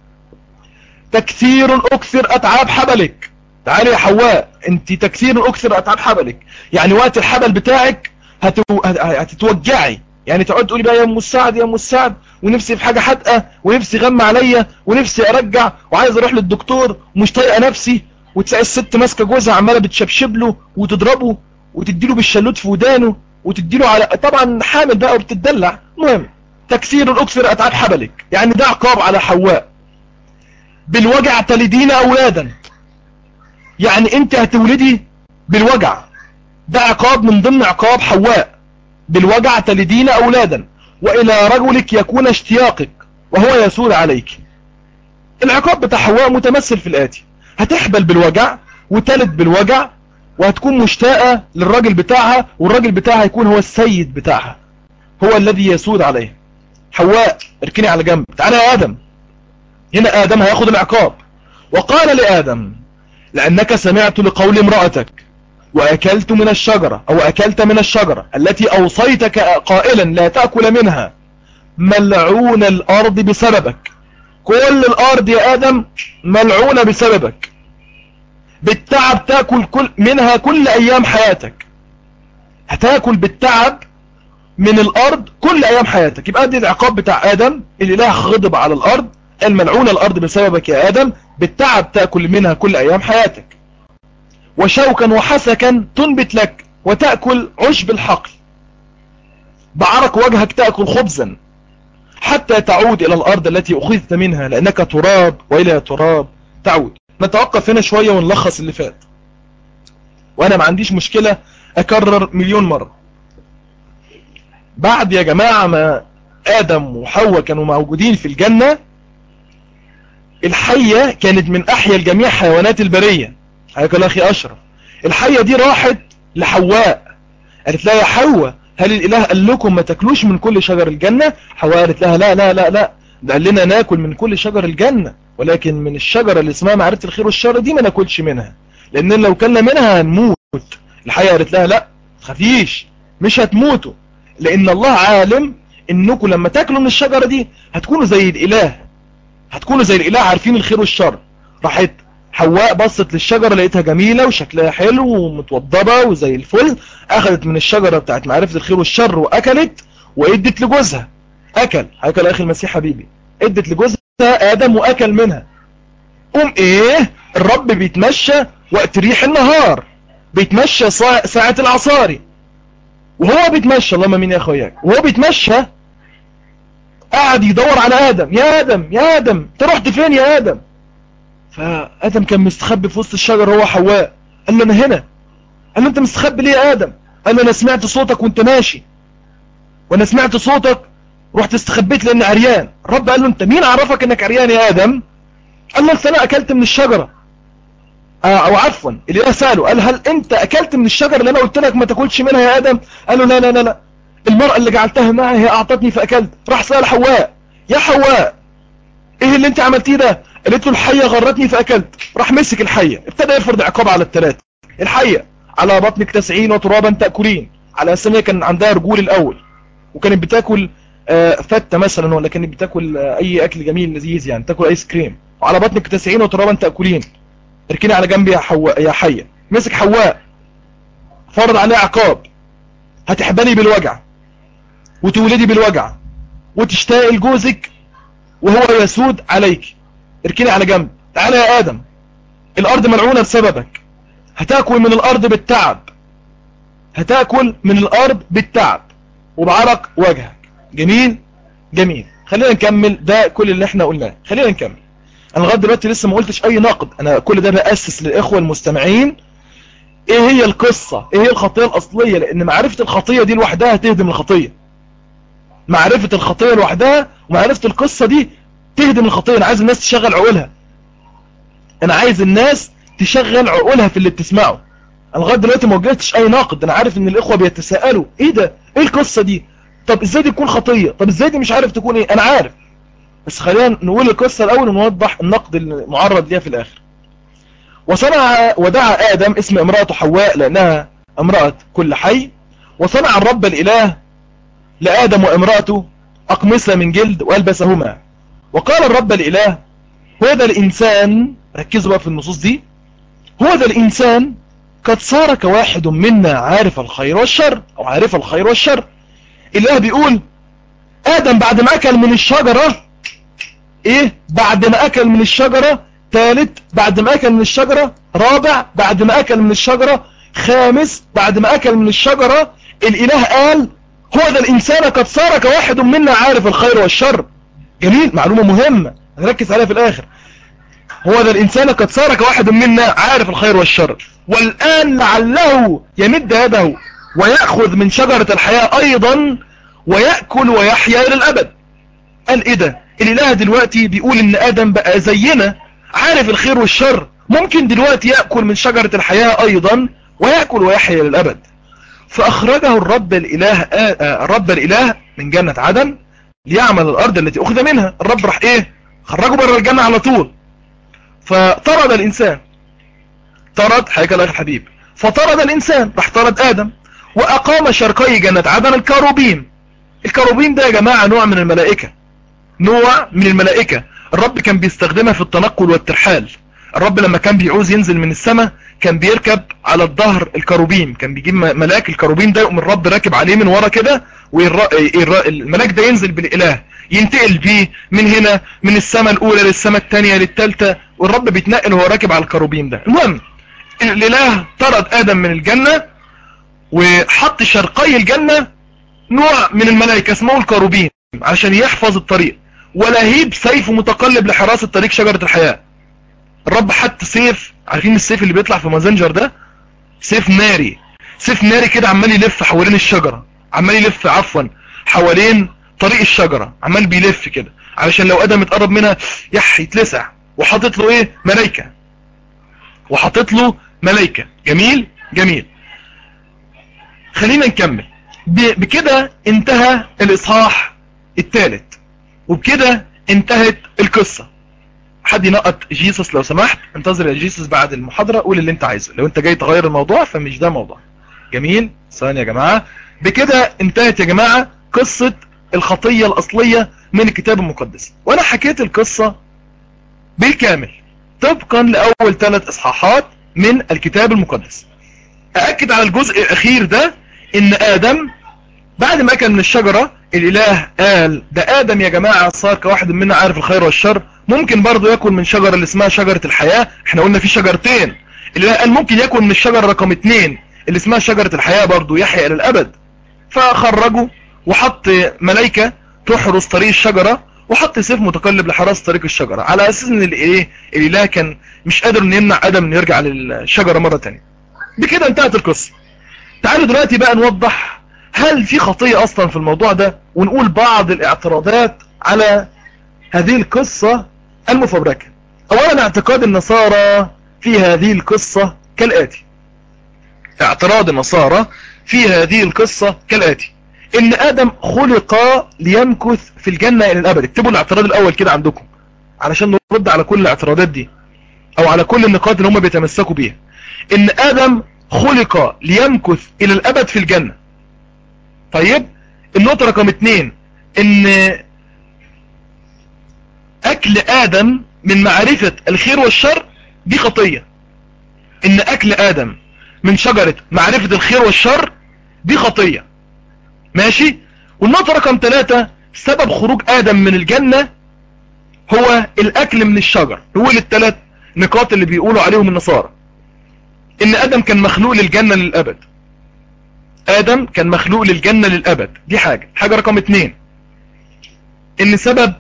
تكثير أكثر أتعاب حبلك، تعالي يا حواء انت تكثير أكثر أتعاب حبلك، يعني وقت الحبل بتاعك هتتوجعي، يعني تقعد تقولي بقى يا ام السعد يا ام السعد، ونفسي في حاجة حدقة، ونفسي غم عليا، ونفسي ارجع، وعايز اروح للدكتور ومش طايقه نفسي. وتلاقي الست ماسكه جوزها عماله بتشبشب له وتضربه وتديله بالشلوت في ودانه وتديله على، طبعا حامل بقى وبتدلع. المهم تكثير أكثر أتعاب حبلك، يعني ده عقاب على حواء. بالوجع تلدين أولادا، يعني انت هتولدي بالوجع، ده عقاب من ضمن عقاب حواء. بالوجع تلدين أولادا، وإلى رجلك يكون اشتياقك وهو يسود عليك. العقاب بتاع حواء متمثل في الآتي: هتحبل بالوجع وتلد بالوجع، وهتكون مشتاقة للراجل بتاعها، والراجل بتاعها يكون هو السيد بتاعها، هو الذي يسود عليه. حواء اركني على جنب، تعالى يا آدم. هنا آدم هياخد العقاب. وقال لآدم: لأنك سمعت لقول امرأتك وأكلت من الشجرة، أو أكلت من الشجرة التي أوصيتك قائلا لا تأكل منها، ملعون الأرض بسببك. كل الأرض يا آدم ملعونة بسببك، بالتعب تأكل منها كل أيام حياتك، هتأكل بالتعب من الأرض كل أيام حياتك. يبقى دي العقاب بتاع آدم. الإله غضب على الأرض، الملعونة الأرض بسببك يا آدم، بالتعب تأكل منها كل أيام حياتك. وشوكا وحسكا تنبت لك وتأكل عشب الحقل، بعرق وجهك تأكل خبزا، حتى تعود إلى الأرض التي أخذت منها، لأنك تراب وإلى تراب تعود. نتوقف هنا شوية ونلخص اللي فات، وأنا ما عنديش مشكلة أكرر مليون مرة. بعد يا جماعة ما آدم وحواء كانوا موجودين في الجنة، الحية كانت من أحيا الجميع حيوانات البرية. حياك الله أخي أشرف. الحية دي راحت لحواء، قالت لها يا حواء هل الإله قال لكم ما تاكلوش من كل شجر الجنة؟ حواء قالت لها لا لا لا لا، ده قال لنا ناكل من كل شجر الجنة، ولكن من الشجرة اللي اسمها معرفة الخير والشر دي ما ناكلش منها، لأن لو كلنا منها هنموت. الحية قالت لها لا تخافيش، مش هتموتوا، لأن الله عالم إنكم لما تاكلوا من الشجرة دي هتكونوا زي الإله، هتكونوا زي الإله عارفين الخير والشر. راحت حواء بصت للشجرة لقيتها جميلة وشكلها حلو ومتوضبة وزي الفل، أخذت من الشجرة بتاعت معرفة الخير والشر وأكلت، وإدت لجوزها أكل. حياك الله أخي المسيح حبيبي. إدت لجوزها آدم وأكل منها. إيه الرب بيتمشى وقت ريح النهار، بيتمشى ساعة العصاري، وهو بيتمشى، اللهم مين يا أخوياك، وهو بيتمشى قاعد يدور على آدم. يا آدم يا آدم انت رحت فين يا آدم؟ فآدم كان مستخبي في وسط الشجر هو حواء. قال له أنا هنا. قال له أنت مستخبي ليه يا آدم؟ قال له أنا سمعت صوتك وأنت ماشي، وأنا سمعت صوتك رحت استخبيت لأني عريان. الرب قال له أنت مين عرفك أنك عريان يا آدم؟ قال له أنا أكلت من الشجرة، أو عفوا الإله سأله قال هل أنت أكلت من الشجرة اللي أنا قلت لك ما تاكلش منها يا آدم؟ قال له لا لا لا لا، المرأة اللي جعلتها معي هي أعطتني فأكلت. راح سأل حواء يا حواء إيه اللي أنت عملتيه ده؟ قالت له الحية غرتني فأكلت. راح مسك الحية ابتدى يفرض عقاب على الثلاثة. الحية على بطنك تسعين وترابا تأكلين، على أساس كان عندها رجول الأول وكانت بتاكل فتة مثلا، ولا كانت بتاكل أي أكل جميل لذيذ، يعني تاكل آيس كريم. وعلى بطنك تسعين وترابا تأكلين، اركني على جنبي يا حواء يا حية. مسك حواء فرض عليها عقاب، هتحبلي بالوجع وتولدي بالوجع وتشتاق لجوزك وهو يسود عليك، اركني على جنب. تعالى يا آدم الأرض ملعونة بسببك، هتاكل من الأرض بالتعب، هتاكل من الأرض بالتعب وبعرق وجهك. جميل جميل. خلينا نكمل ده كل اللي احنا قلناه، خلينا نكمل. انا لغايه دلوقتي لسه ما قلتش اي نقد، انا كل ده بأسس للإخوة المستمعين ايه هي القصة، ايه هي الخطية الأصلية، لأن معرفة الخطية دي لوحدها تهدم الخطية. معرفة الخطية لوحدها ومعرفة القصة دي تهدم الخطية. انا عايز الناس تشغل عقولها، انا عايز الناس تشغل عقولها في اللي بتسمعه. انا لغايه دلوقتي ما وجهتش اي ناقد، انا عارف ان الاخوه بيتساءلوا ايه ده، ايه القصه دي، طب ازاي دي تكون خطيه، طب ازاي دي مش عارف تكون ايه. انا عارف، بس خلينا نقول القصه الاول ونوضح النقد المعرض ليها في الاخر. ودعا آدم اسم امرأته حواء لأنها امرأة كل حي. وصنع الرب الإله لآدم وامرأته أقمصة من جلد وألبسهما. وقال الرب الإله هو ذا الإنسان، ركزوا بقى في النصوص دي، هو ذا الإنسان قد صار كواحد منا عارف الخير والشر، أو عارف الخير والشر. الإله بيقول آدم بعد ما أكل من الشجرة، بعد ما أكل من الشجرة، ثالث بعد ما أكل من الشجرة، رابع بعد ما أكل من الشجرة، خامس بعد ما أكل من الشجرة، الإله قال هو ذا الإنسان قد صار كواحد منا عارف الخير والشر. جميل، معلومة مهمة نركز عليها في الآخر. هو ذا الإنسان قد صار كواحد منا عارف الخير والشر، والآن لعله يمد يده ويأخذ من شجرة الحياة أيضا ويأكل ويحيا إلى الأبد. قال إيه ده؟ الإله دلوقتي بيقول إن آدم بقى زينا عارف الخير والشر، ممكن دلوقتي يأكل من شجرة الحياة أيضا ويأكل ويحيا إلى الأبد. فأخرجه الرب الإله من جنة عدن ليعمل الأرض التي أخذ منها. الرب راح خرجه بره الجنة على طول. فطرد الإنسان، طرد حياك الله يا حبيب، فطرد الإنسان، راح طرد آدم وأقام شرقي جنة عدن الكروبيم. الكروبيم ده يا جماعة نوع من الملائكة، نوع من الملائكة الرب كان بيستخدمها في التنقل والترحال. الرب لما كان بيعوز ينزل من السماء كان بيركب على الظهر الكروبيم، كان بيجيب ملاك الكروبيم ده، يقوم الرب راكب عليه من ورا كده، والملاك ده ينزل بالإله ينتقل بيه من هنا، من السماء الأولى للسماء الثانية للثالثة، والرب بيتنقل وهو راكب على الكروبيم ده. المهم الإله طرد آدم من الجنة وحط شرقي الجنة نوع من الملائكة اسمه الكروبيم عشان يحفظ الطريق، ولهيب سيف متقلب لحراسة طريق شجرة الحياة. الرب حط سيف، عارفين السيف اللي بيطلع في مازنجر ده؟ سيف ناري، سيف ناري كده عمال يلف حوالين الشجرة، عمال يلف حوالين طريق الشجرة، عمال بيلف كده علشان لو آدم اتقرب منها يتلسع. وحاطط له ملائكة، وحاطط له ملائكة. جميل جميل. خلينا نكمل. بكده انتهى الإصحاح الثالث، وبكده انتهت القصة. حد ينقط جيسس لو سمحت، انتظر يا جيسس بعد المحاضرة قول اللي انت عايزه، لو انت جاي تغير الموضوع فمش ده موضوع. جميل، ثواني يا جماعة. بكده انتهت يا جماعة قصة الخطية الأصلية من الكتاب المقدس، وانا حكيت القصة بالكامل طبقا لأول 3 إصحاحات من الكتاب المقدس. أأكد على الجزء الأخير ده، إن آدم بعد ما أكل من الشجرة الإله قال ده آدم يا جماعة صار كواحد منا عارف الخير والشر، ممكن برضو يأكل من شجرة اللي اسمها شجرة الحياة. احنا قلنا في شجرتين، الإله قال ممكن يأكل من الشجرة رقم 2 اللي اسمها شجرة الحياة برضو يحيا إلى الأبد. فخرجوا وحط ملائكة تحرس طريق الشجرة، وحط سيف متقلب لحراسة طريق الشجرة، على أساس إن الإله كان مش قادر إنه يمنع آدم إنه يرجع للشجرة مرة تانية. بكده انتهت القصة. تعالوا دلوقتي بقى نوضح هل في خطية أصلا في الموضوع ده، ونقول بعض الاعتراضات على هذه القصة المفبركة. أولا اعتقاد النصارى في هذه القصة كالآتي. اعتراض النصارى في هذه القصة كالآتي: إن آدم خلق ليمكث في الجنة إلى الأبد. اكتبوا الاعتراض الأول كده عندكم علشان نرد على كل الاعتراضات دي، أو على كل النقاط اللي هم بيتمسكوا بيها. إن آدم خلق ليمكث إلى الأبد في الجنة. طيب النقطة رقم 2: إن أكل آدم من معرفة الخير والشر دي خطية. إن أكل آدم من شجرة معرفة الخير والشر دي خطية. ماشي. والنقطة رقم 3: سبب خروج آدم من الجنة هو الأكل من الشجر. هو ال3 نقاط اللي بيقولوا عليهم النصارى. إن آدم كان مخلوق للجنة للأبد. آدم كان مخلوق للجنة للأبد، دي حاجة رقم 2: إن سبب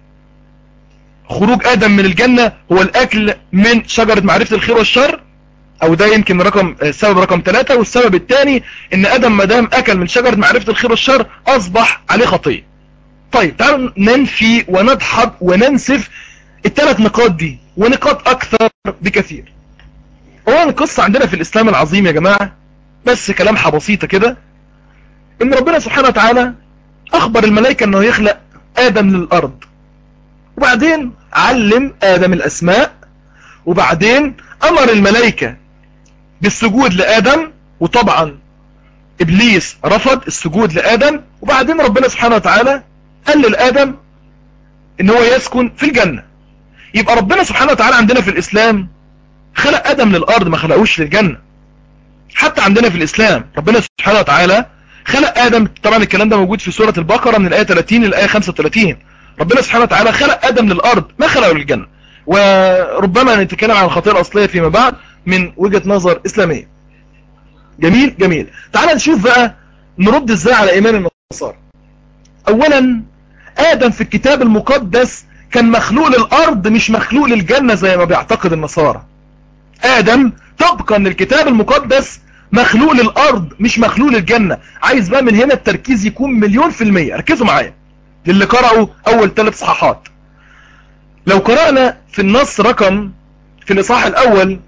خروج آدم من الجنة هو الأكل من شجرة معرفة الخير والشر، أو ده يمكن سبب رقم 3. والسبب الثاني إن آدم مدام أكل من شجرة معرفة الخير والشر أصبح عليه خطية. طيب تعالوا ننفي وندحض وننسف ال3 نقاط دي ونقاط أكثر بكثير. هو القصة عندنا في الإسلام العظيم يا جماعة بس كلامها بسيطة كده، إن ربنا سبحانه وتعالى أخبر الملائكة أنه يخلق آدم للأرض، وبعدين علم آدم الأسماء، وبعدين امر الملائكة بالسجود لآدم، وطبعا ابليس رفض السجود لآدم، وبعدين ربنا سبحانه وتعالى قال لآدم ان هو يسكن في الجنة. يبقى ربنا سبحانه وتعالى عندنا في الاسلام خلق آدم للارض، ما خلقوش للجنة. حتى عندنا في الاسلام ربنا سبحانه وتعالى خلق آدم، طبعا الكلام ده موجود في سورة البقرة من الآية 30 للآية 35. ربنا سبحانه وتعالى خلق آدم للأرض، ما خلقه للجنة. وربما نتكلم عن الخطيئة الأصلية فيما بعد من وجهة نظر إسلامية. جميل جميل. تعال نشوف بقى نرد ازاي على إيمان النصارى. أولا آدم في الكتاب المقدس كان مخلوق للأرض مش مخلوق للجنة زي ما بيعتقد النصارى. آدم طبقا للكتاب المقدس مخلوق للأرض مش مخلوق للجنة. عايز بقى من هنا التركيز يكون 100%. ركزوا معايا للي قرأوا أول 3 صحاحات. لو قرأنا في النص رقم في الإصحاح الأول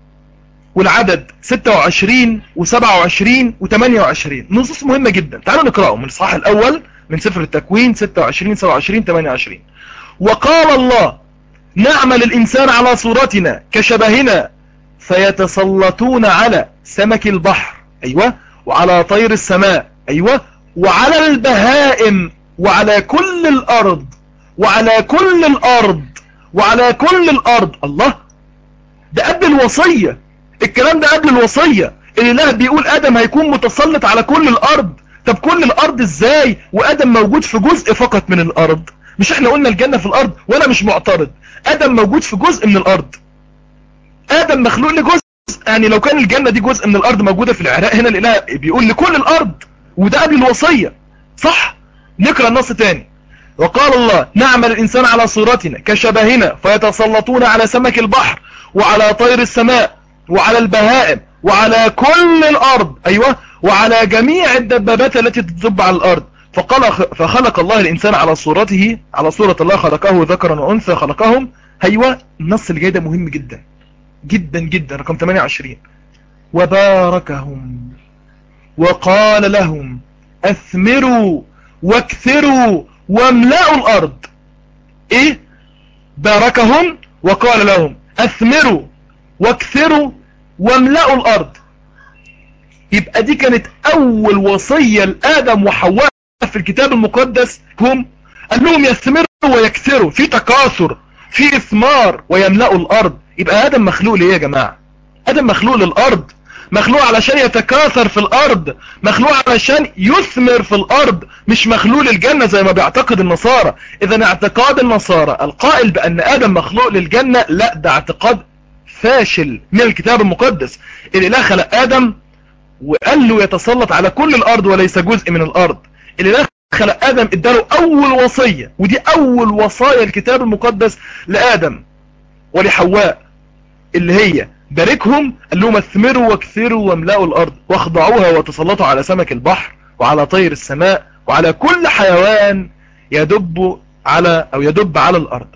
والعدد 26 و27 و28 نصوص مهمة جدا. تعالوا نقرأهم من الإصحاح الأول من سفر التكوين 26 27 28. وقال الله نعمل الإنسان على صورتنا كشبهنا فيتسلطون على سمك البحر، أيوة، وعلى طير السماء، أيوة، وعلى البهائم وعلى كل الأرض وعلى كل الأرض وعلى كل الأرض. الله، ده قبل الوصية. الكلام ده قبل الوصية. الإله بيقول آدم هيكون متسلط على كل الأرض. طب كل الأرض إزاي وآدم موجود في جزء فقط من الأرض؟ مش احنا قلنا الجنة في الأرض؟ وأنا مش معترض. آدم موجود في جزء من الأرض. آدم مخلوق لجزء. يعني لو كان الجنة دي جزء من الأرض موجودة في العراق، هنا الإله بيقول لكل الأرض، وده قبل الوصية. صح؟ نقرأ النص تاني. وقال الله نعمل الإنسان على صورتنا كشبهنا فيتسلطون على سمك البحر وعلى طير السماء وعلى البهائم وعلى كل الأرض، أيوة، وعلى جميع الدبابات التي تدب على الأرض. فخلق الله الإنسان على صورته، على صورة الله خلقه ذكرا وأنثى خلقهم. أيوة، النص اللي جاي ده مهم جدا جدا جدا، رقم 28. وباركهم وقال لهم أثمروا واكثروا واملأوا الأرض. إيه؟ باركهم وقال لهم أثمروا واكثروا واملأوا الأرض. يبقى دي كانت أول وصية لآدم وحواء في الكتاب المقدس. هم قال لهم يثمروا ويكثروا، في تكاثر، في إثمار، ويملأوا الأرض. يبقى آدم مخلوق ليه يا جماعة؟ آدم مخلوق للأرض، مخلوق علشان يتكاثر في الأرض، مخلوق علشان يثمر في الأرض، مش مخلوق للجنة زي ما بيعتقد النصارى. إذا اعتقاد النصارى القائل بأن آدم مخلوق للجنة، لا، ده اعتقاد فاشل من الكتاب المقدس. الإله خلق آدم وقال له يتسلط على كل الأرض وليس جزء من الأرض. الإله خلق آدم اداله أول وصية، ودي أول وصايا الكتاب المقدس لآدم ولحواء، اللي هي باركهم. قال لهم اثمروا واكثروا واملأوا الأرض واخضعوها وتسلطوا على سمك البحر وعلى طير السماء وعلى كل حيوان يدب على الأرض.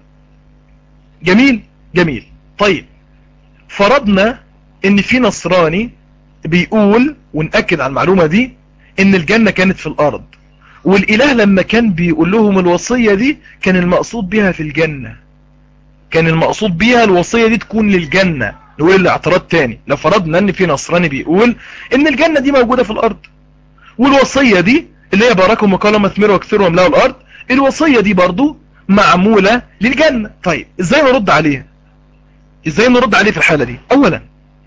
جميل جميل. طيب، فرضنا ان في نصراني بيقول، ونأكد على المعلومة دي، ان الجنة كانت في الأرض، والإله لما كان بيقول لهم الوصية دي كان المقصود بها في الجنة، كان المقصود بيها الوصية دي تكون للجنة. نقول الاعتراض تاني. لو فرضنا ان في نصراني بيقول ان الجنة دي موجودة في الأرض، والوصية دي اللي هي باركهم وقال اثمروا واكثروا واملأوا الأرض، الوصية دي برضو معمولة للجنة. طيب ازاي نرد عليها؟ ازاي نرد عليه في الحالة دي؟ اولا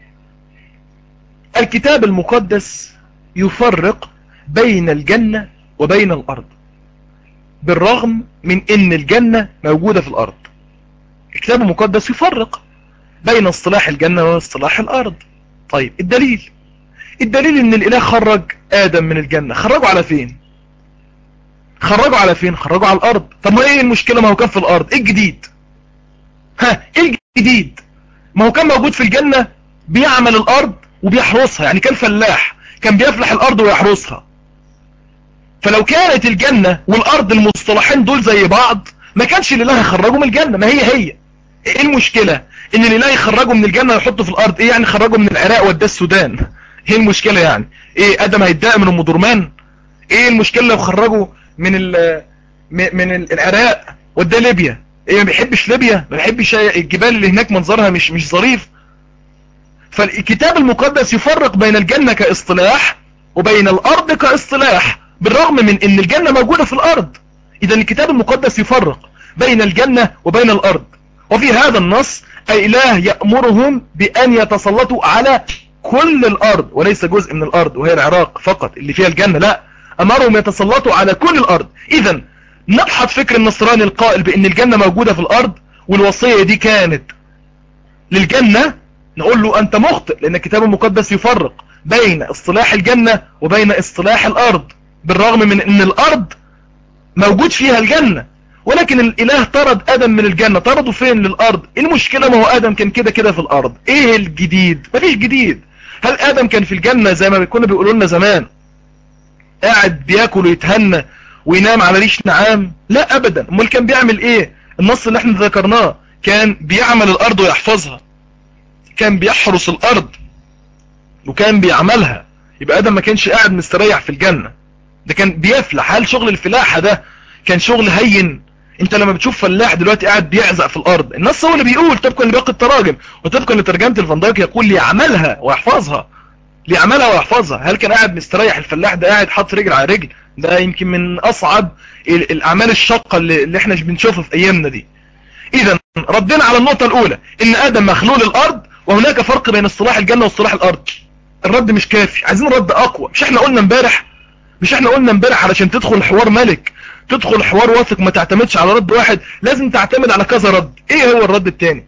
الكتاب المقدس يفرق بين الجنة وبين الأرض، بالرغم من ان الجنة موجودة في الأرض. الكتاب المقدس يفرق بين اصطلاح الجنة واصطلاح الأرض. طيب الدليل ان الإله خرج آدم من الجنة. خرجوا على فين؟ خرجوا على الأرض. طب ما ايه المشكلة؟ ما هو كان في الأرض. ايه الجديد؟ ايه الجديد؟ ما هو كان موجود في الجنة بيعمل الأرض وبيحرسها، يعني كان فلاح، كان بيفلح الأرض ويحرسها. فلو كانت الجنة والأرض المصطلحين دول زي بعض ما كانش الإله يخرجوا من الجنة. ما هي ايه المشكلة ان الإله يخرجوا من الجنة ويحطوا في الأرض؟ ايه يعني خرجوا من العراق وداه السودان؟ ايه المشكلة يعني؟ ايه آدم هيتضايق من ام درمان؟ ايه المشكلة لو خرجوا من العراق وداه ليبيا؟ ايه، ما بيحبش ليبيا، ما بيحبش الجبال اللي هناك منظرها مش ظريف. فالكتاب المقدس يفرق بين الجنة كاصطلاح وبين الارض كاصطلاح، بالرغم من ان الجنة موجودة في الارض. اذا الكتاب المقدس يفرق بين الجنة وبين الارض. وفي هذا النص اله يأمرهم بان يتسلطوا على كل الارض وليس جزء من الارض وهي العراق فقط اللي فيها الجنة، لا، امرهم يتسلطوا على كل الارض. اذا نبحث فكر النصراني القائل بان الجنة موجودة في الارض والوصية دي كانت للجنة، نقول له انت مخطئ، لان الكتاب المقدس يفرق بين اصطلاح الجنة وبين اصطلاح الارض، بالرغم من ان الارض موجود فيها الجنة، ولكن الاله طرد ادم من الجنة. طرده فين؟ للارض. المشكلة ما هو ادم كان كده كده في الارض، ايه الجديد؟ مفيش جديد. هل ادم كان في الجنة زي ما كنا بيقولوا لنا زمان قاعد بياكل ويتهنى وينام على ريش نعام؟ لا ابدا. امال كان بيعمل ايه؟ النص اللي احنا ذكرناه كان بيعمل الارض ويحفظها، كان بيحرس الارض وكان بيعملها. يبقى ادم ما كانش قاعد مستريح في الجنة، ده كان بيفلح. هل شغل الفلاحة ده كان شغل هين؟ انت لما بتشوف فلاح دلوقتي قاعد بيعزق في الارض، النص هو اللي بيقول طبقا لباقي التراجم وطبقا لترجمة الفان دايك يقول ليعملها ويحفظها، ليعملها ويحفظها. هل كان قاعد مستريح الفلاح ده؟ قاعد حاطط رجل على رجل. ده يمكن من اصعب الاعمال الشاقة اللي احنا بنشوفها في ايامنا دي. اذا ردنا على النقطة الاولى ان ادم مخلول الارض وهناك فرق بين اصطلاح الجنة واصطلاح الارض. الرد مش كافي، عايزين رد اقوى. مش احنا قلنا امبارح علشان تدخل حوار ملك، تدخل حوار واثق، ما تعتمدش على رد واحد، لازم تعتمد على كذا رد. ايه هو الرد التاني؟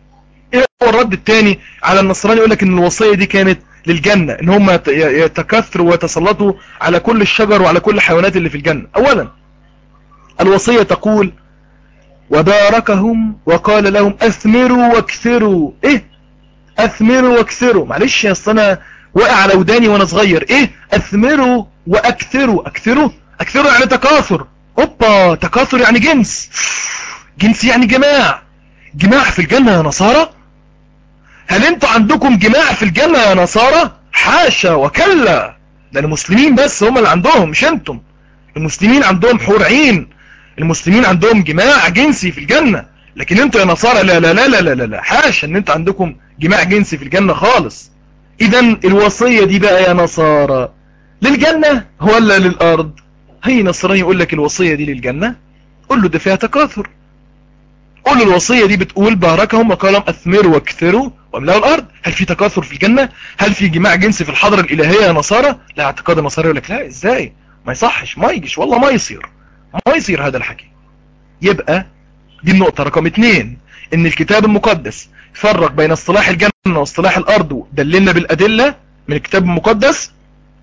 على النصراني يقول لك ان الوصية دي كانت للجنة، ان هم يتكثروا ويتسلطوا على كل الشجر وعلى كل الحيوانات اللي في الجنة. اولا الوصية تقول وباركهم وقال لهم اثمروا واكثروا. ايه اثمروا واكثروا؟ معلش يا اصل انا واقع على وداني وانا صغير. ايه اثمروا واكثروا؟ اكثروا يعني تكاثر. اوبا، تكاثر يعني جنس يعني جماع في الجنة يا نصارى؟ هل انتوا عندكم جماع في الجنة يا نصارى؟ حاشا وكلا، ده المسلمين بس هم اللي عندهم، مش انتم. المسلمين عندهم حور عين، المسلمين عندهم جماع جنسي في الجنة، لكن انتوا يا نصارى لا لا لا لا لا لا، حاشا ان انتوا عندكم جماع جنسي في الجنة خالص. اذا الوصية دي بقى يا نصارى للجنة ولا للارض؟ هي نصراني يقول لك الوصية دي للجنة، قول له ده فيها تكاثر. قول له الوصية دي بتقول باركهم وقالهم اثمروا واكثروا واملأوا الارض. هل في تكاثر في الجنة؟ هل في جماع جنسي في الحضرة الالهية يا نصارى؟ لا، اعتقاد النصارى يقول لك لا، ازاي؟ ما يصحش، ما يجيش، والله ما يصير هذا الحكي. يبقى دي النقطة رقم 2، ان الكتاب المقدس فرق بين اصطلاح الجنة واصطلاح الارض، ودللنا بالادلة من الكتاب المقدس.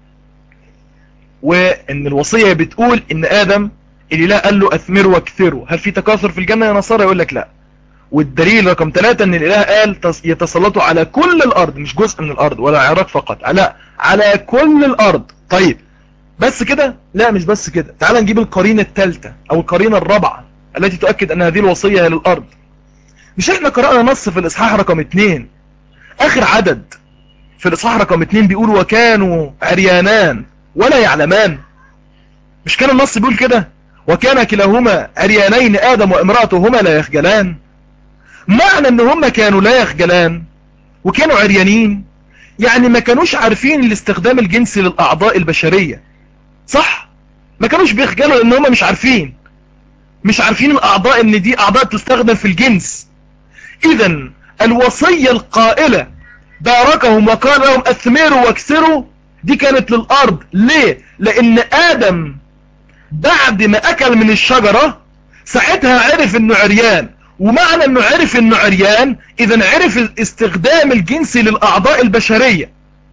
وان الوصية بتقول ان ادم الاله قال له اثمروا واكثروا. هل في تكاثر في الجنة يا نصارى؟ يقول لك لا. والدليل رقم 3 ان الاله قال يتسلطوا على كل الارض، مش جزء من الارض ولا العراق فقط، لا، على كل الارض. طيب بس كده؟ لا، مش بس كده. تعال نجيب القرينة الثالثة او القرينة الرابعة التي تؤكد ان هذه الوصية هي للارض. مش احنا قرأنا نص في الاصحاح رقم 2 اخر عدد في الاصحاح رقم 2 بيقول وكانوا عريانان ولا يعلمان؟ مش كان النص بيقول كده؟ وكان كلاهما عريانين ادم وامرأته هما لا يخجلان. معنى ان هما كانوا لا يخجلان وكانوا عريانين يعني ما كانوش عارفين الاستخدام الجنسي للاعضاء البشرية، صح؟ ما كانوش بيخجلوا لان هما مش عارفين الاعضاء ان دي اعضاء تستخدم في الجنس. اذا الوصية القائلة باركهم وقال لهم اثمروا واكثروا دي كانت للارض. ليه؟ لان ادم بعد ما اكل من الشجرة ساعتها عرف انه عريان، ومعنى انه عرف انه عريان اذا عرف الاستخدام الجنسي للاعضاء البشرية.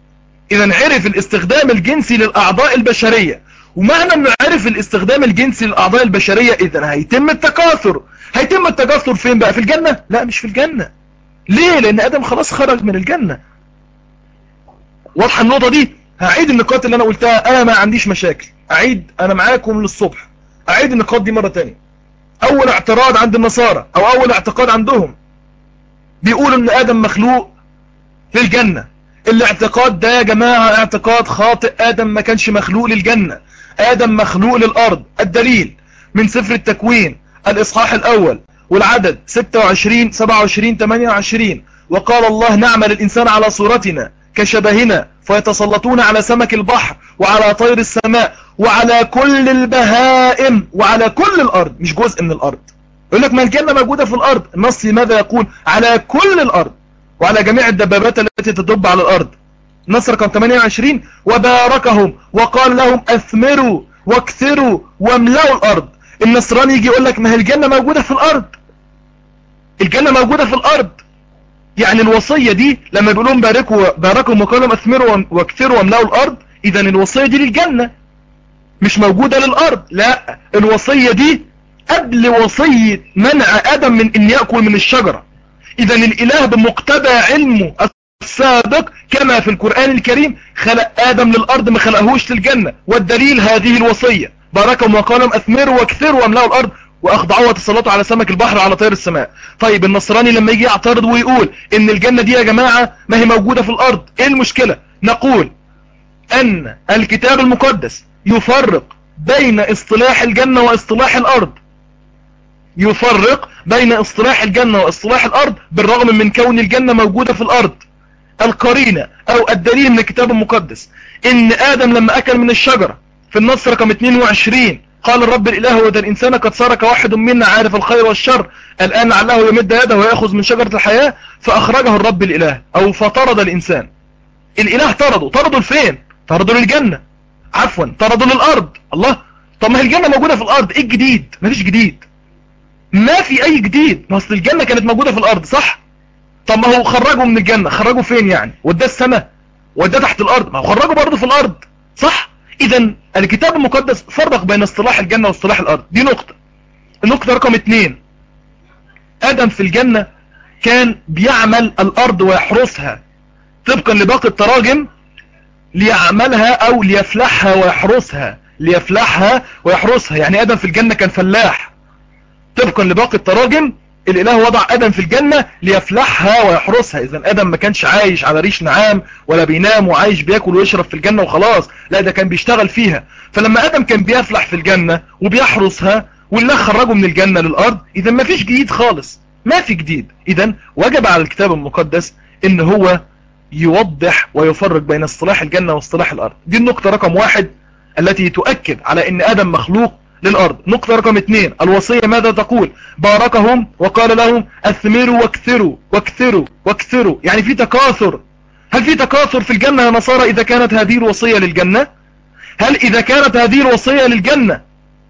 ومعنى انه عرف الاستخدام الجنسي للاعضاء البشرية اذا هيتم التكاثر. فين بقى؟ في الجنة؟ لا، مش في الجنة. ليه؟ لان ادم خلاص خرج من الجنة. واضحة النقطة دي؟ هعيد النقاط اللي انا قلتها، انا ما عنديش مشاكل، انا معاكم للصبح، اعيد النقاط دي مرة تانية. اول اعتراض عند النصارى او اول اعتقاد عندهم بيقولوا ان ادم مخلوق في الجنة. الاعتقاد ده يا جماعة اعتقاد خاطئ. ادم ما كانش مخلوق للجنة، ادم مخلوق للارض. الدليل من سفر التكوين الاصحاح الاول والعدد 26 27 28. وقال الله نعمل الإنسان على صورتنا كشبهنا فيتسلطون على سمك البحر وعلى طير السماء وعلى كل البهائم وعلى كل الأرض، مش جزء من الأرض. يقول لك ما الجنة موجودة في الأرض، النص ماذا يقول؟ على كل الأرض وعلى جميع الدبابات التي تدب على الأرض. نص رقم 28 وباركهم وقال لهم أثمروا واكثروا واملأوا الأرض. النصراني يجي يقول لك ما هي الجنة موجودة في الأرض، الجنة موجودة في الأرض. يعني الوصية دي لما بيقولون باركهم وقال لهم أثمروا واكثروا واملأوا الأرض، إذا الوصية دي للجنة مش موجودة للأرض. لا، الوصية دي قبل وصية منع آدم من أن يأكل من الشجرة. إذا الإله بمقتضى علمه السابق كما في القرآن الكريم خلق آدم للأرض، ما خلقهوش للجنة. والدليل هذه الوصية باركهم وقال لهم أثمروا واكثروا واملأوا الأرض واخضعوا وتسلطوا على سمك البحر وعلى طير السماء. طيب النصراني لما يجي يعترض ويقول ان الجنة دي يا جماعة ما هي موجودة في الارض، ايه المشكلة؟ نقول ان الكتاب المقدس يفرق بين اصطلاح الجنة واصطلاح الارض، يفرق بين اصطلاح الجنة واصطلاح الارض بالرغم من كون الجنة موجودة في الارض. القرينة او الدليل من الكتاب المقدس ان ادم لما اكل من الشجرة في النص رقم 22 قال الرب الإله وذا الإنسان قد صار كواحد منا عارف الخير والشر الآن لعله يمد يده ويأخذ من شجرة الحياة فأخرجه الرب الإله أو فطرد الإنسان. الإله طردوا لفين؟ طردوا للجنة، عفوا طردوا للأرض. الله، طب ما هي الجنة موجودة في الأرض، إيه الجديد؟ مفيش جديد، ما في أي جديد، ما أصل الجنة كانت موجودة في الأرض صح؟ طب ما هو خرجوا من الجنة، خرجوا فين يعني؟ وداه السماء؟ وداه تحت الأرض؟ ما هو خرجوا برضه في الأرض صح؟ إذا الكتاب المقدس فرق بين اصطلاح الجنة واصطلاح الأرض. دي نقطة. النقطة رقم 2، آدم في الجنة كان بيعمل الأرض ويحرسها طبقا لباقي التراجم، ليعملها أو ليفلحها ويحرسها، ليفلحها ويحرسها. يعني آدم في الجنة كان فلاح طبقا لباقي التراجم. الإله وضع آدم في الجنة ليفلحها ويحرسها. إذن آدم ما كانش عايش على ريش نعام ولا بينام وعايش بياكل ويشرب في الجنة وخلاص، لا ده كان بيشتغل فيها. فلما آدم كان بيفلح في الجنة وبيحرسها والله خرجه من الجنة للأرض، إذن ما فيش جديد خالص، ما في جديد. إذن وجب على الكتاب المقدس إن هو يوضح ويفرق بين اصطلاح الجنة واصطلاح الأرض. دي النقطة رقم 1 التي تؤكد على إن آدم مخلوق للأرض. نقطة رقم 2، الوصية ماذا تقول؟ باركهم وقال لهم أثمروا واكثروا واكثروا واكثروا، يعني في تكاثر. هل في تكاثر في الجنة يا نصارى إذا كانت هذه الوصية للجنة؟ هل إذا كانت هذه الوصية للجنة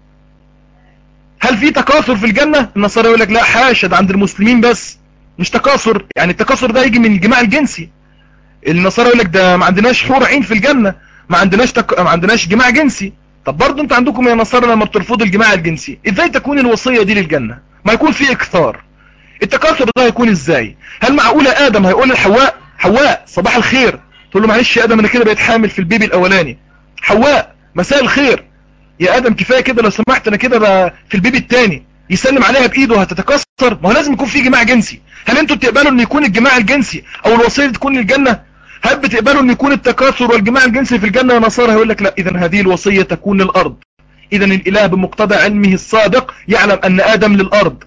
هل في تكاثر في الجنة؟ النصارى يقول لك لا حاشا، ده عند المسلمين بس، مش تكاثر. يعني التكاثر ده يجي من الجماع الجنسي. النصارى يقول لك ده ما عندناش حور عين في الجنة، ما عندناش جماع جنسي. طب برضه انت عندكم يا نصارى لما بترفضوا الجماع الجنسي، ازاي تكون الوصية دي للجنة؟ ما يكون في اكثار. التكاثر ده هيكون ازاي؟ هل معقولة ادم هيقول لحواء حواء صباح الخير، تقول له معلش يا ادم انا كده بقيت حامل في البيبي الاولاني، حواء مساء الخير يا ادم كفايه كده لو سمحت انا كده بقى في البيبي الثاني، يسلم عليها بايده هتتكاثر؟ ما هو لازم يكون في جماع جنسي. هل انتوا بتقبلوا ان يكون الجماع الجنسي او الوصيه تكون للجنه؟ هل بتقبلوا ان يكون التكاثر والجماع الجنسي في الجنه يا نصارى؟ هيقول لك لا، اذا هذه الوصيه تكون للارض. اذا الاله بمقتضى علمه السابق يعلم ان ادم للارض،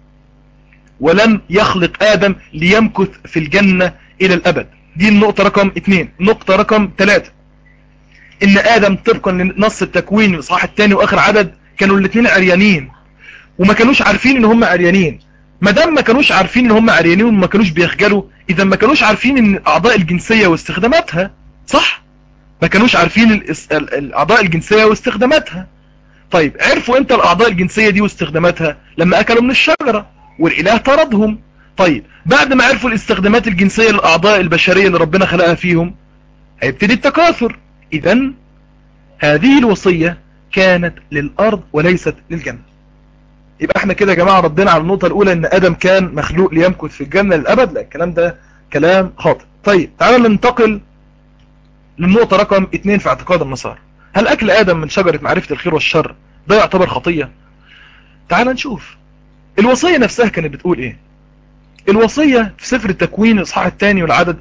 ولم يخلق ادم ليمكث في الجنه الى الابد. دي النقطه رقم 2. نقطه رقم 3، ان ادم طبقا لنص التكوين الاصحاح الثاني واخر عدد كانوا الاثنين عريانين وما كانوش عارفين ان هم عريانين. ما دام ما كانوش عارفين ان هم عريانين وما كانوش بيخجلوا، اذا ما كانوش عارفين ان الاعضاء الجنسيه واستخداماتها صح، ما كانوش عارفين الاعضاء الجنسيه واستخداماتها. طيب عرفوا امتى الاعضاء الجنسيه دي واستخداماتها؟ لما اكلوا من الشجره والاله طردهم. طيب بعد ما عرفوا الاستخدامات الجنسيه للاعضاء البشريه اللي ربنا خلقها فيهم، هيبتدي التكاثر. اذا هذه الوصيه كانت للارض وليست للجنه. يبقى احنا كده يا جماعة ردينا على النقطة الاولى ان ادم كان مخلوق ليمكث في الجنة للابد. لا، الكلام ده كلام خاطئ. طيب تعالوا ننتقل للنقطة رقم 2 في اعتقاد النصارى. هل اكل ادم من شجرة معرفة الخير والشر ده يعتبر خطية؟ تعال نشوف الوصية نفسها كانت بتقول ايه. الوصية في سفر التكوين الاصحاح الثاني والعدد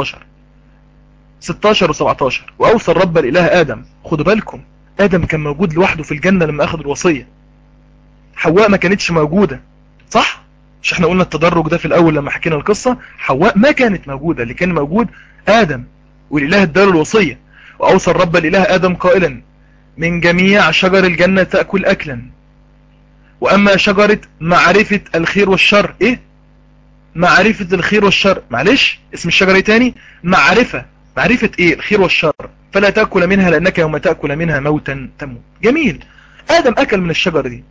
16 و17، واوصى الرب الاله ادم. خدوا بالكم ادم كان موجود لوحده في الجنة لما اخذ الوصية، حواء ما كانتش موجودة صح؟ مش احنا قلنا التدرج ده في الاول لما حكينا القصة؟ حواء ما كانت موجودة، اللي كان موجود ادم، والاله اداله الوصية، واوصى الرب الاله ادم قائلا من جميع شجر الجنة تأكل اكلا، واما شجرة معرفة الخير والشر، ايه معرفة الخير والشر، معلش اسم الشجرة تاني، معرفة ايه الخير والشر، فلا تأكل منها لانك يوم تأكل منها موتا تموت. جميل. ادم اكل من الشجرة دي،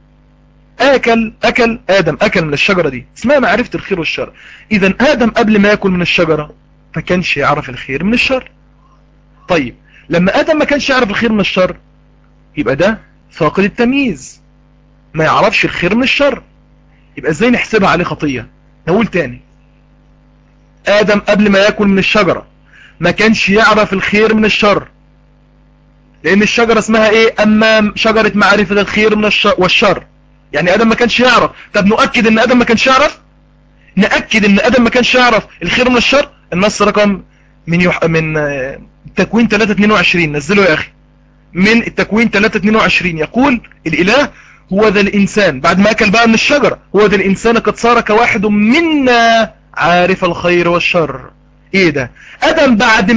ادم اكل من الشجرة دي اسمها معرفة الخير والشر. اذا ادم قبل ما يأكل من الشجرة ما كانش يعرف الخير من الشر. طيب لما ادم ما كانش يعرف الخير من الشر، يبقى ده فاقد التمييز، ما يعرفش الخير من الشر، يبقى ازاي نحسبها عليه خطية؟ نقول تاني، ادم قبل ما يأكل من الشجرة ما كانش يعرف الخير من الشر، لان الشجرة اسمها ايه؟ اما شجرة معرفة الخير من والشر، يعني ادم ما كانش يعرف. طب نؤكد ان ادم ما كانش يعرف، نأكد ان ادم ما كانش يعرف الخير من الشر. النص رقم من التكوين 3:22، نزله يا اخي، من التكوين 3:22 يقول الاله هو ذا الانسان بعد ما اكل بقى من الشجرة، هو ذا الانسان قد صار كواحد منا عارف الخير والشر. ايه ده؟ ادم بعد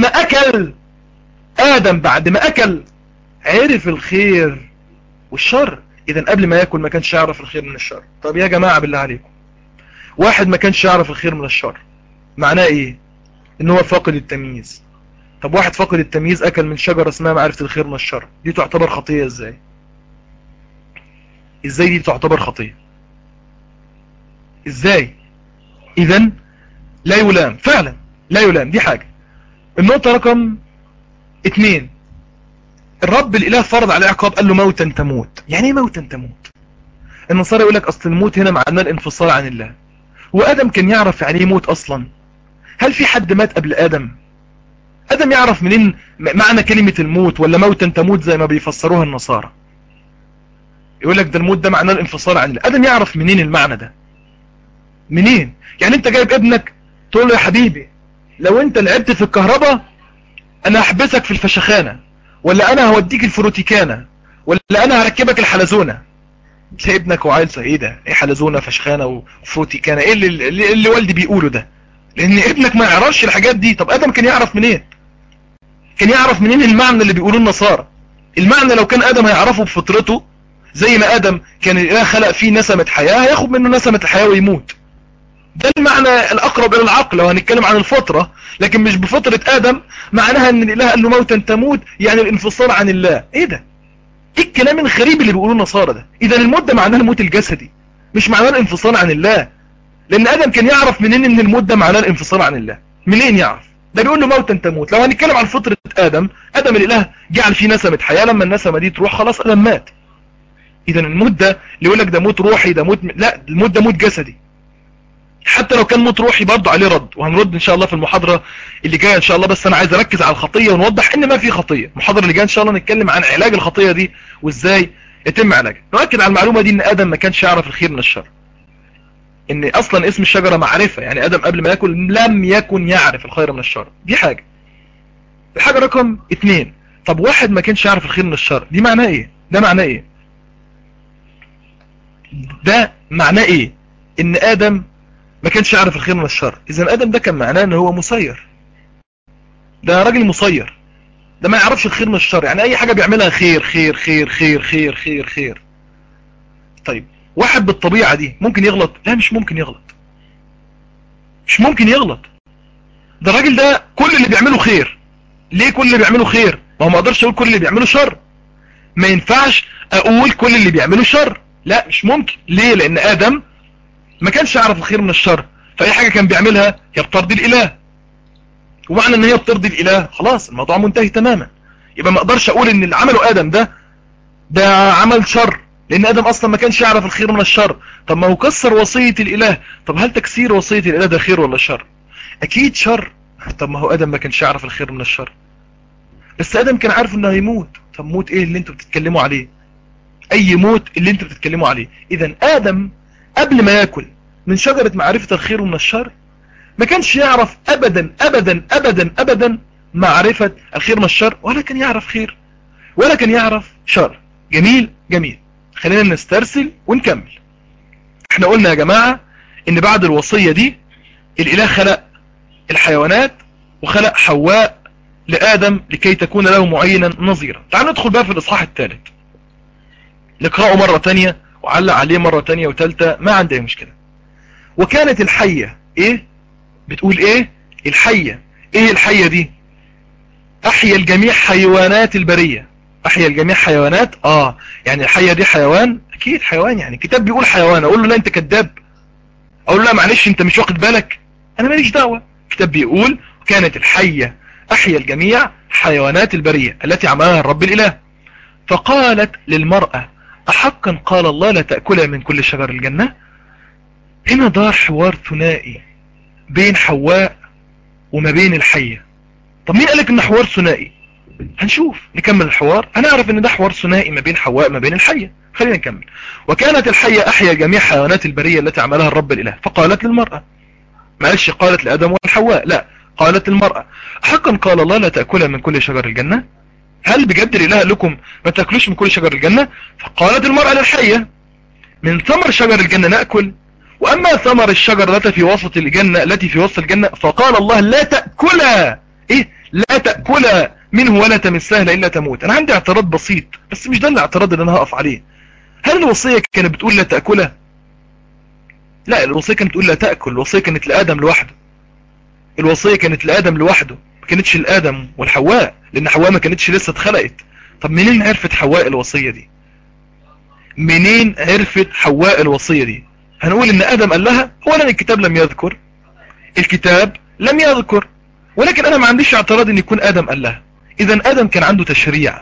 ما اكل عرف الخير والشر. اذا قبل ما ياكل ما كانش يعرف الخير من الشر. طب يا جماعة بالله عليكم، واحد ما كانش يعرف الخير من الشر معناه ايه؟ ان هو فاقد التمييز. طب واحد فاقد التمييز اكل من شجرة اسمها معرفة الخير من الشر، دي تعتبر خطية ازاي؟ دي تعتبر خطية ازاي؟ اذا لا يلام، فعلا لا يلام، دي حاجة. النقطة رقم 2، الرب الاله فرض عليه عقاب، قال له موتا تموت. يعني ايه موتا تموت؟ النصارى يقول لك اصل الموت هنا معناه الانفصال عن الله. وادم كان يعرف يعني ايه موت اصلا؟ هل في حد مات قبل ادم؟ ادم يعرف منين معنى كلمة الموت ولا موتا تموت زي ما بيفسروها النصارى؟ يقول لك ده الموت ده معناه الانفصال عن الله. ادم يعرف منين المعنى ده؟ منين؟ يعني انت جايب ابنك تقول له يا حبيبي لو انت لعبت في الكهرباء انا هحبسك في الفشخانة، ولا انا هوديك الفروتيكانة، ولا انا هركبك الحلزونة. تلاقي ابنك وعيل ايه ده؟ ايه حلزونة فشخانة وفروتيكانة؟ ايه اللي والدي بيقوله ده؟ لان ابنك ما يعرفش الحاجات دي. طب ادم كان يعرف منين؟ كان يعرف منين المعنى اللي بيقولوه النصارى؟ المعنى لو كان ادم هيعرفه بفطرته، زي ما ادم كان الاله خلق فيه نسمة حياة، هياخد منه نسمة الحياة ويموت. ده المعنى الاقرب الى العقل لو هنتكلم عن الفطرة، لكن مش بفطرة ادم. معناها ان الاله قال له موتا تموت يعني الانفصال عن الله. ايه ده؟ ايه الكلام الغريب اللي بيقولوه النصارى ده؟ اذا الموت ده معناه الموت الجسدي، مش معناه الانفصال عن الله. لان ادم كان يعرف منين ان الموت ده معناه الانفصال عن الله؟ منين يعرف؟ ده بيقول له موتا تموت. لو هنتكلم عن فطرة ادم الاله جعل فيه نسمة حياة، لما النسمة دي تروح خلاص ادم مات. اذا الموت ده اللي يقول لك ده موت روحي، ده موت لا، الموت ده موت جسدي. حتى لو كان موت روحي برضه عليه رد، وهنرد ان شاء الله في المحاضرة اللي جايه ان شاء الله. بس انا عايز اركز على الخطية ونوضح ان ما في خطية. المحاضرة اللي جايه ان شاء الله نتكلم عن علاج الخطية دي وازاي يتم علاجها. نؤكد على المعلومة دي ان ادم ما كانش يعرف الخير من الشر، ان اصلا اسم الشجرة معرفة، يعني ادم قبل ما ياكل لم يكن يعرف الخير من الشر. دي حاجة. الحاجة رقم 2، طب واحد ما كانش يعرف الخير من الشر، دي معناه ايه؟ ده معناه ايه؟ ان ادم ما كانش يعرف الخير من الشر. اذا ادم ده كان معناه ان هو مسير، ده راجل مسير، ده ما يعرفش الخير من الشر. يعني اي حاجة بيعملها خير خير خير خير خير خير خير. طيب واحد بالطبيعة دي ممكن يغلط؟ لا مش ممكن يغلط. ده الراجل ده كل اللي بيعمله خير. ليه كل اللي بيعمله خير؟ ما هو ما اقدرش اقول كل اللي بيعمله شر. ما ينفعش اقول كل اللي بيعمله شر، لا مش ممكن. ليه؟ لان ادم ما كانش يعرف الخير من الشر، فاي حاجة كان بيعملها هي بترضي الاله، ومعنى ان هي بترضي الاله خلاص الموضوع منتهي تماما. يبقى ما اقدرش اقول ان اللي عمله ادم ده عمل شر، لان ادم اصلا ما كانش يعرف الخير من الشر. طب ما هو كسر وصية الاله. طب هل تكسير وصية الاله ده خير ولا شر؟ اكيد شر. طب ما هو ادم ما كانش يعرف الخير من الشر، بس ادم كان عارف انه هيموت. طب موت ايه اللي انتوا بتتكلموا عليه؟ اي موت اللي انتوا بتتكلموا عليه؟ اذا ادم قبل ما ياكل من شجرة معرفة الخير ومن الشر ما كانش يعرف ابدا ابدا ابدا ابدا معرفة الخير من الشر، ولا كان يعرف خير ولا كان يعرف شر. جميل. خلينا نسترسل ونكمل. احنا قلنا يا جماعة ان بعد الوصية دي الاله خلق الحيوانات وخلق حواء لآدم لكي تكون له معينا نظيرا. تعال ندخل بقى في الاصحاح الثالث، نقرأه مرة تانية وعلق عليه مرة تانية وثالثة، ما عندي مشكلة. وكانت الحية ايه بتقول ايه الحية؟ ايه الحية دي؟ احيا الجميع حيوانات البرية. احيا الجميع حيوانات، يعني الحية دي حيوان؟ اكيد حيوان، يعني الكتاب بيقول حيوان اقول له لا انت كذاب؟ اقول له لا معلش انت مش واخد بالك؟ انا ماليش دعوة. الكتاب بيقول كانت الحية احيا الجميع حيوانات البرية التي عملها الرب الاله. فقالت للمرأة احقا قال الله لا تأكلها من كل شجر الجنة؟ هنا دار حوار ثنائي بين حواء وما بين الحية. طب مين قالك ان حوار ثنائي؟ هنشوف، نكمل الحوار هنعرف ان ده حوار ثنائي ما بين حواء ما بين الحية. خلينا نكمل. وكانت الحية احيا جميع حيوانات البرية التي عملها الرب الاله. فقالت للمرأة، معلش قالت لآدم والحواء، لا قالت للمرأة حقا قال الله لا تأكلها من كل شجر الجنة؟ هل بجد الاله لكم ما تأكلوش من كل شجر الجنة؟ فقالت المرأة للحية من ثمر شجر الجنة نأكل، واما ثمر الشجر التي في وسط الجنة فقال الله لا تأكلها. ايه لا تأكلها منه ولا تمسها الا تموت. انا عندي اعتراض بسيط بس مش ده الاعتراض اللي انا هقف عليه. هل الوصية كانت بتقول لا تأكلها؟ لا، الوصية كانت بتقول لا تأكل. الوصية كانت لآدم لوحده. الوصية كانت لآدم لوحده، ما كانتش لآدم والحواء، لان حواء ما كانتش لسه اتخلقت. طب منين عرفت حواء الوصية دي؟ منين عرفت حواء الوصية دي؟ هنقول ان آدم قال لها. اولا الكتاب لم يذكر، الكتاب لم يذكر، ولكن انا ما عنديش اعتراض ان يكون آدم قال لها. اذا آدم كان عنده تشريع،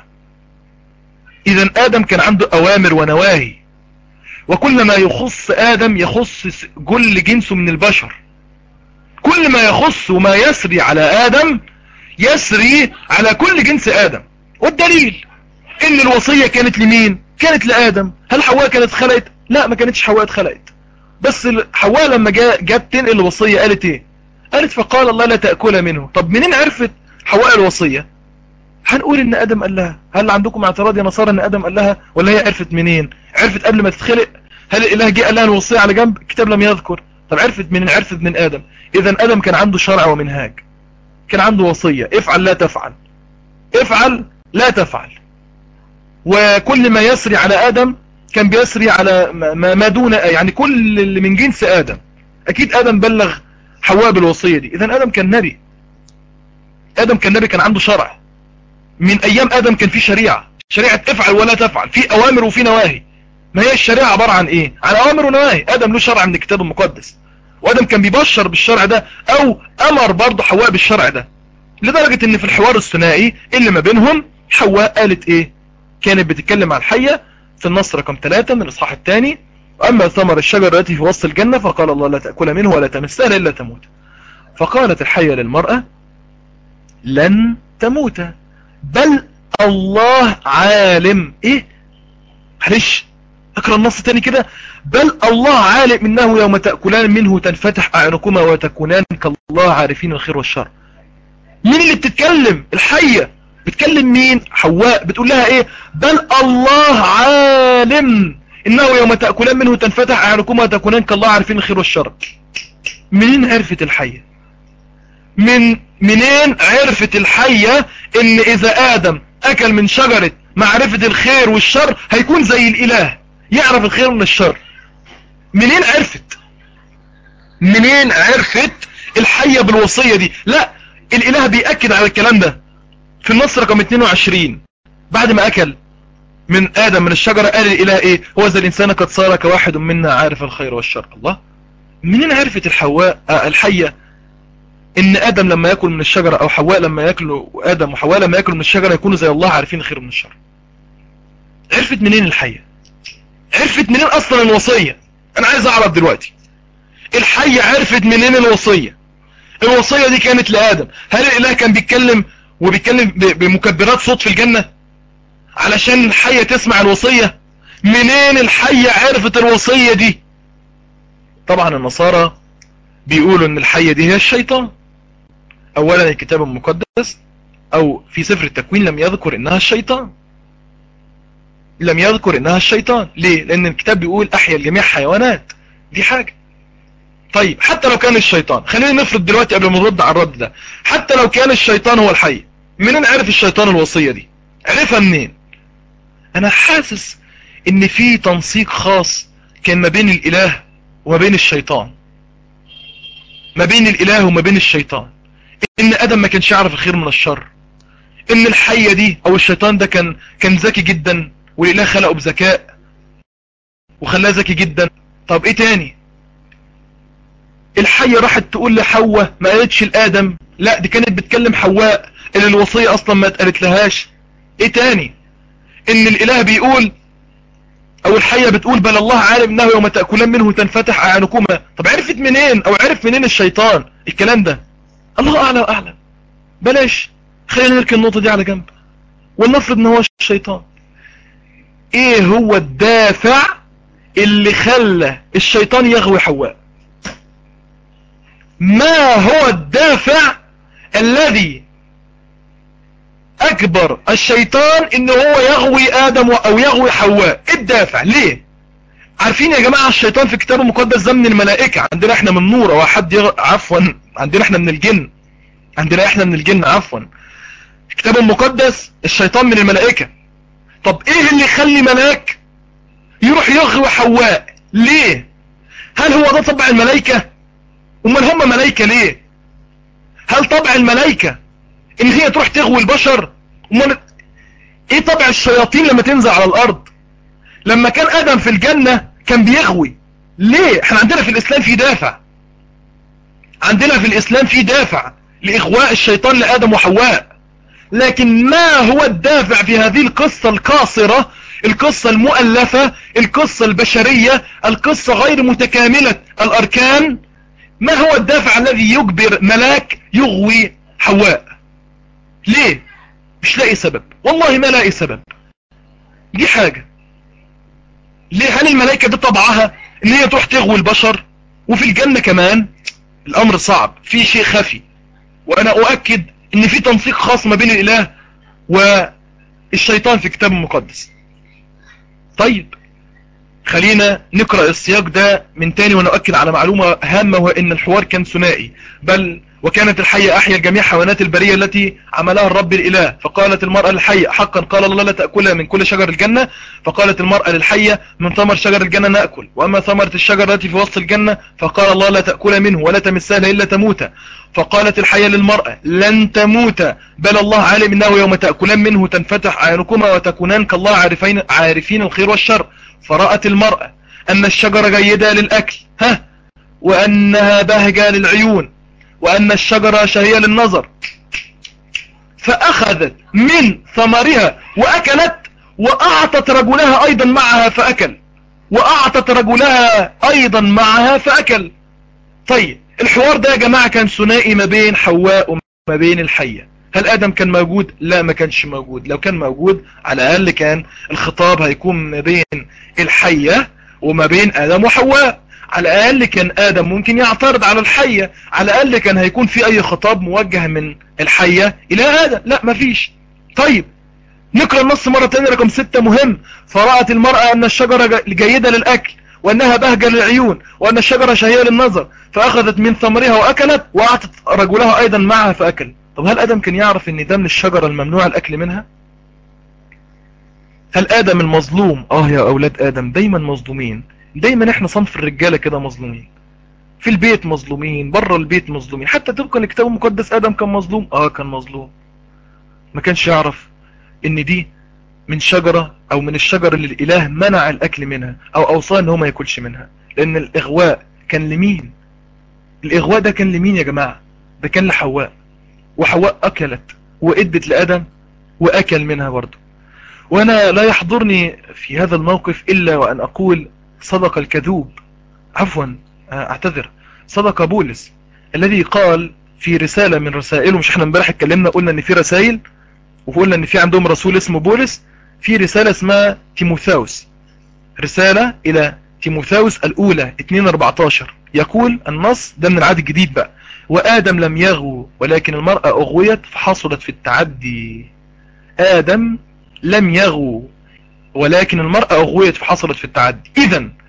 اذا آدم كان عنده اوامر ونواهي، وكل ما يخص آدم يخص كل جنسه من البشر. كل ما يخص وما يسري على آدم يسري على كل جنس آدم. والدليل ان الوصية كانت لمين؟ كانت لآدم. هل حواء كانت خلقت؟ لا، ما كانتش حواء اتخلقت. بس حواء لما جت تنقل الوصية قالت ايه؟ قالت فقال الله لا تأكلها منه. طب منين عرفت حواء الوصية؟ هنقول ان آدم قال لها. هل عندكم اعتراض يا نصارى ان آدم قال لها؟ ولا هي عرفت منين؟ عرفت قبل ما تتخلق؟ هل الإله جه قال لها الوصية على جنب؟ الكتاب لم يذكر. طب عرفت منين؟ عرفت من آدم. اذا آدم كان عنده شرع ومنهاج، كان عنده وصية افعل لا تفعل، افعل لا تفعل. وكل ما يسري على آدم كان بيسري على ما دون، يعني كل اللي من جنس آدم. اكيد آدم بلغ حواء بالوصية دي. اذا آدم كان نبي، آدم كان نبي، كان عنده شرع. من ايام آدم كان في شريعة افعل ولا تفعل، في اوامر وفي نواهي. ما هي الشريعة عبارة عن ايه؟ عن اوامر ونواهي. آدم له شرع من الكتاب المقدس، وآدم كان بيبشر بالشرع ده او امر برضه حواء بالشرع ده، لدرجة ان في الحوار الثنائي اللي ما بينهم حواء قالت ايه؟ كانت بتتكلم عن الحية في النص رقم 3 من الاصحاح الثاني. واما ثمر الشجر التي في وسط الجنة فقال الله لا تأكل منه ولا تمسها الا تموت. فقالت الحية للمرأة لن تموت، بل الله عالم. ايه؟ معلش اقرأ النص تاني كده. بل الله عالم انه يوم تأكلان منه تنفتح اعينكما وتكونان كالله عارفين الخير والشر. مين اللي بتتكلم؟ الحية. بتكلم مين؟ حواء. بتقول لها ايه؟ بل الله عالم انه يوم تأكلان منه تنفتح اعينكما وتكونان كالله عارفين الخير والشر. منين عرفت الحية؟ منين عرفت الحية ان اذا آدم اكل من شجرة معرفة الخير والشر هيكون زي الاله، يعرف الخير من الشر؟ منين عرفت؟ منين عرفت الحية بالوصية دي؟ لا، الاله بيأكد على الكلام ده في النص رقم 22. بعد ما اكل من آدم من الشجرة قال الاله ايه؟ هو ذا الانسان قد صار كواحد منا عارف الخير والشر. الله، منين عرفت الحية ان آدم لما يأكل من الشجرة، او حواء لما يأكلوا، آدم وحواء لما يأكلوا من الشجرة يكونوا زي الله عارفين الخير من الشر؟ عرفت منين الحية؟ عرفت منين اصلا الوصية؟ انا عايز اعرف دلوقتي الحية عرفت منين الوصية؟ الوصية دي كانت لآدم. هل الاله كان بيتكلم بمكبرات صوت في الجنة علشان الحية تسمع الوصية؟ منين الحية عرفت الوصية دي؟ طبعا النصارى بيقولوا ان الحية دي هي الشيطان. اولا الكتاب المقدس او في سفر التكوين لم يذكر انها الشيطان. لم يذكر انها الشيطان. ليه؟ لان الكتاب بيقول احيا الجميع حيوانات، دي حاجة. طيب حتى لو كان الشيطان، خلينا نفرض دلوقتي قبل ما نرد على الرد ده، حتى لو كان الشيطان هو الحي، منين عرف الشيطان الوصية دي؟ عرفها منين؟ انا حاسس ان في تنسيق خاص كان ما بين الاله وما بين الشيطان، ما بين الاله وما بين الشيطان، ان ادم ما كانش يعرف الخير من الشر، ان الحية دي او الشيطان ده كان ذكي جدا، والاله خلقه بذكاء وخلاه ذكي جدا. طب ايه تاني؟ الحية راحت تقول لحواء، ما قالتش لآدم، لا دي كانت بتكلم حواء اللي الوصية اصلا ما اتقالت لهاش. ايه تاني؟ ان الاله بيقول او الحية بتقول بل الله عالم انه يوم تأكلان منه تنفتح اعينكما. طب عرفت منين او عرف منين الشيطان الكلام ده؟ الله اعلى واعلم. بلاش، خلينا نركن النقطة دي على جنب ولنفرض ان هو الشيطان. ايه هو الدافع اللي خلى الشيطان يغوي حواء؟ ما هو الدافع الذي اكبر الشيطان ان هو يغوي ادم او يغوي حواء؟ الدافع ليه؟ عارفين يا جماعة الشيطان في الكتاب المقدس ده من الملائكة، عندنا احنا من نور، او حد عفوا عندنا احنا من الجن، عندنا احنا من الجن عفوا. في الكتاب المقدس الشيطان من الملائكة. طب ايه اللي يخلي ملاك يروح يغوي حواء؟ ليه؟ هل هو ده طبع الملائكة؟ امال هم ملائكة ليه؟ هل طبع الملائكة ان هي تروح تغوي البشر؟ امال ايه طبع الشياطين لما تنزل على الارض؟ لما كان ادم في الجنة كان بيغوي. ليه؟ احنا عندنا في الاسلام في دافع، عندنا في الاسلام في دافع لاغواء الشيطان لادم وحواء. لكن ما هو الدافع في هذه القصة القاصرة، القصة المؤلفة، القصة البشرية، القصة غير متكاملة الاركان؟ ما هو الدافع الذي يجبر ملاك يغوي حواء؟ ليه؟ مش لاقي سبب، والله ما لاقي سبب. دي حاجة. ليه؟ هل الملائكة دي طبعها ان هي تروح تغوي البشر؟ وفي الجنة كمان الامر صعب، في شيء خفي، وانا اؤكد ان في تنسيق خاص ما بين الاله والشيطان في الكتاب المقدس. طيب خلينا نقرأ السياق ده من تاني ونؤكد على معلومة هامة، وان الحوار كان ثنائي. بل وكانت الحية احيا جميع حيوانات البرية التي عملها الرب الاله. فقالت المرأة للحية حقا قال الله لا تأكلها من كل شجر الجنة. فقالت المرأة للحية من ثمر شجر الجنة نأكل، واما ثمرة الشجرة التي في وسط الجنة فقال الله لا تأكلها منه ولا تمسها الا تموت. فقالت الحية للمرأة لن تموت، بل الله عالم انه يوم تأكلان منه تنفتح اعينكما وتكونان كالله عارفين الخير والشر. فرأت المرأة ان الشجرة جيدة للأكل وانها بهجة للعيون وان الشجرة شهية للنظر، فاخذت من ثمرها واكلت، واعطت رجلها ايضا معها فاكل، واعطت رجلها ايضا معها فاكل. طيب الحوار ده يا جماعة كان ثنائي ما بين حواء وما بين الحية. هل ادم كان موجود؟ لا ما كانش موجود. لو كان موجود على الاقل كان الخطاب هيكون ما بين الحية وما بين ادم وحواء. على الاقل كان ادم ممكن يعترض على الحية، على الاقل كان هيكون في اي خطاب موجه من الحية الى ادم. لا مفيش. طيب نقرأ النص مرة تانية رقم 6 مهم. فرأت المرأة ان الشجرة جيدة للاكل وانها بهجة للعيون وان الشجرة شهية للنظر، فاخذت من ثمرها واكلت، واعطت رجلها ايضا معها فاكل. طب هل ادم كان يعرف ان ده من الشجرة الممنوع الاكل منها؟ هل ادم المظلوم؟ يا اولاد ادم دايما مظلومين، دايما احنا صنف الرجالة كده مظلومين، في البيت مظلومين، بره البيت مظلومين. حتى تبقى الكتاب المقدس ادم كان مظلوم، كان مظلوم. ما كانش يعرف ان دي من شجرة او من الشجر اللي الاله منع الاكل منها او اوصاه ان هو ما ياكلش منها. لان الاغواء كان لمين؟ الاغواء ده كان لمين يا جماعة؟ ده كان لحواء، وحواء اكلت وادت لادم واكل منها برضه. وانا لا يحضرني في هذا الموقف الا وان اقول صدق الكذوب، عفوا اعتذر، صدق بولس الذي قال في رسالة من رسائله. مش احنا امبارح اتكلمنا قلنا ان في رسائل، وقلنا ان في عندهم رسول اسمه بولس، في رسالة اسمها تيموثاوس، رسالة الى تيموثاوس الاولى 2:14. يقول النص ده من العهد الجديد بقى: وادم لم يغو ولكن المرأة اغويت فحصلت في التعدي. ادم لم يغو ولكن المرأة اغويت فحصلت في التعدي. اذا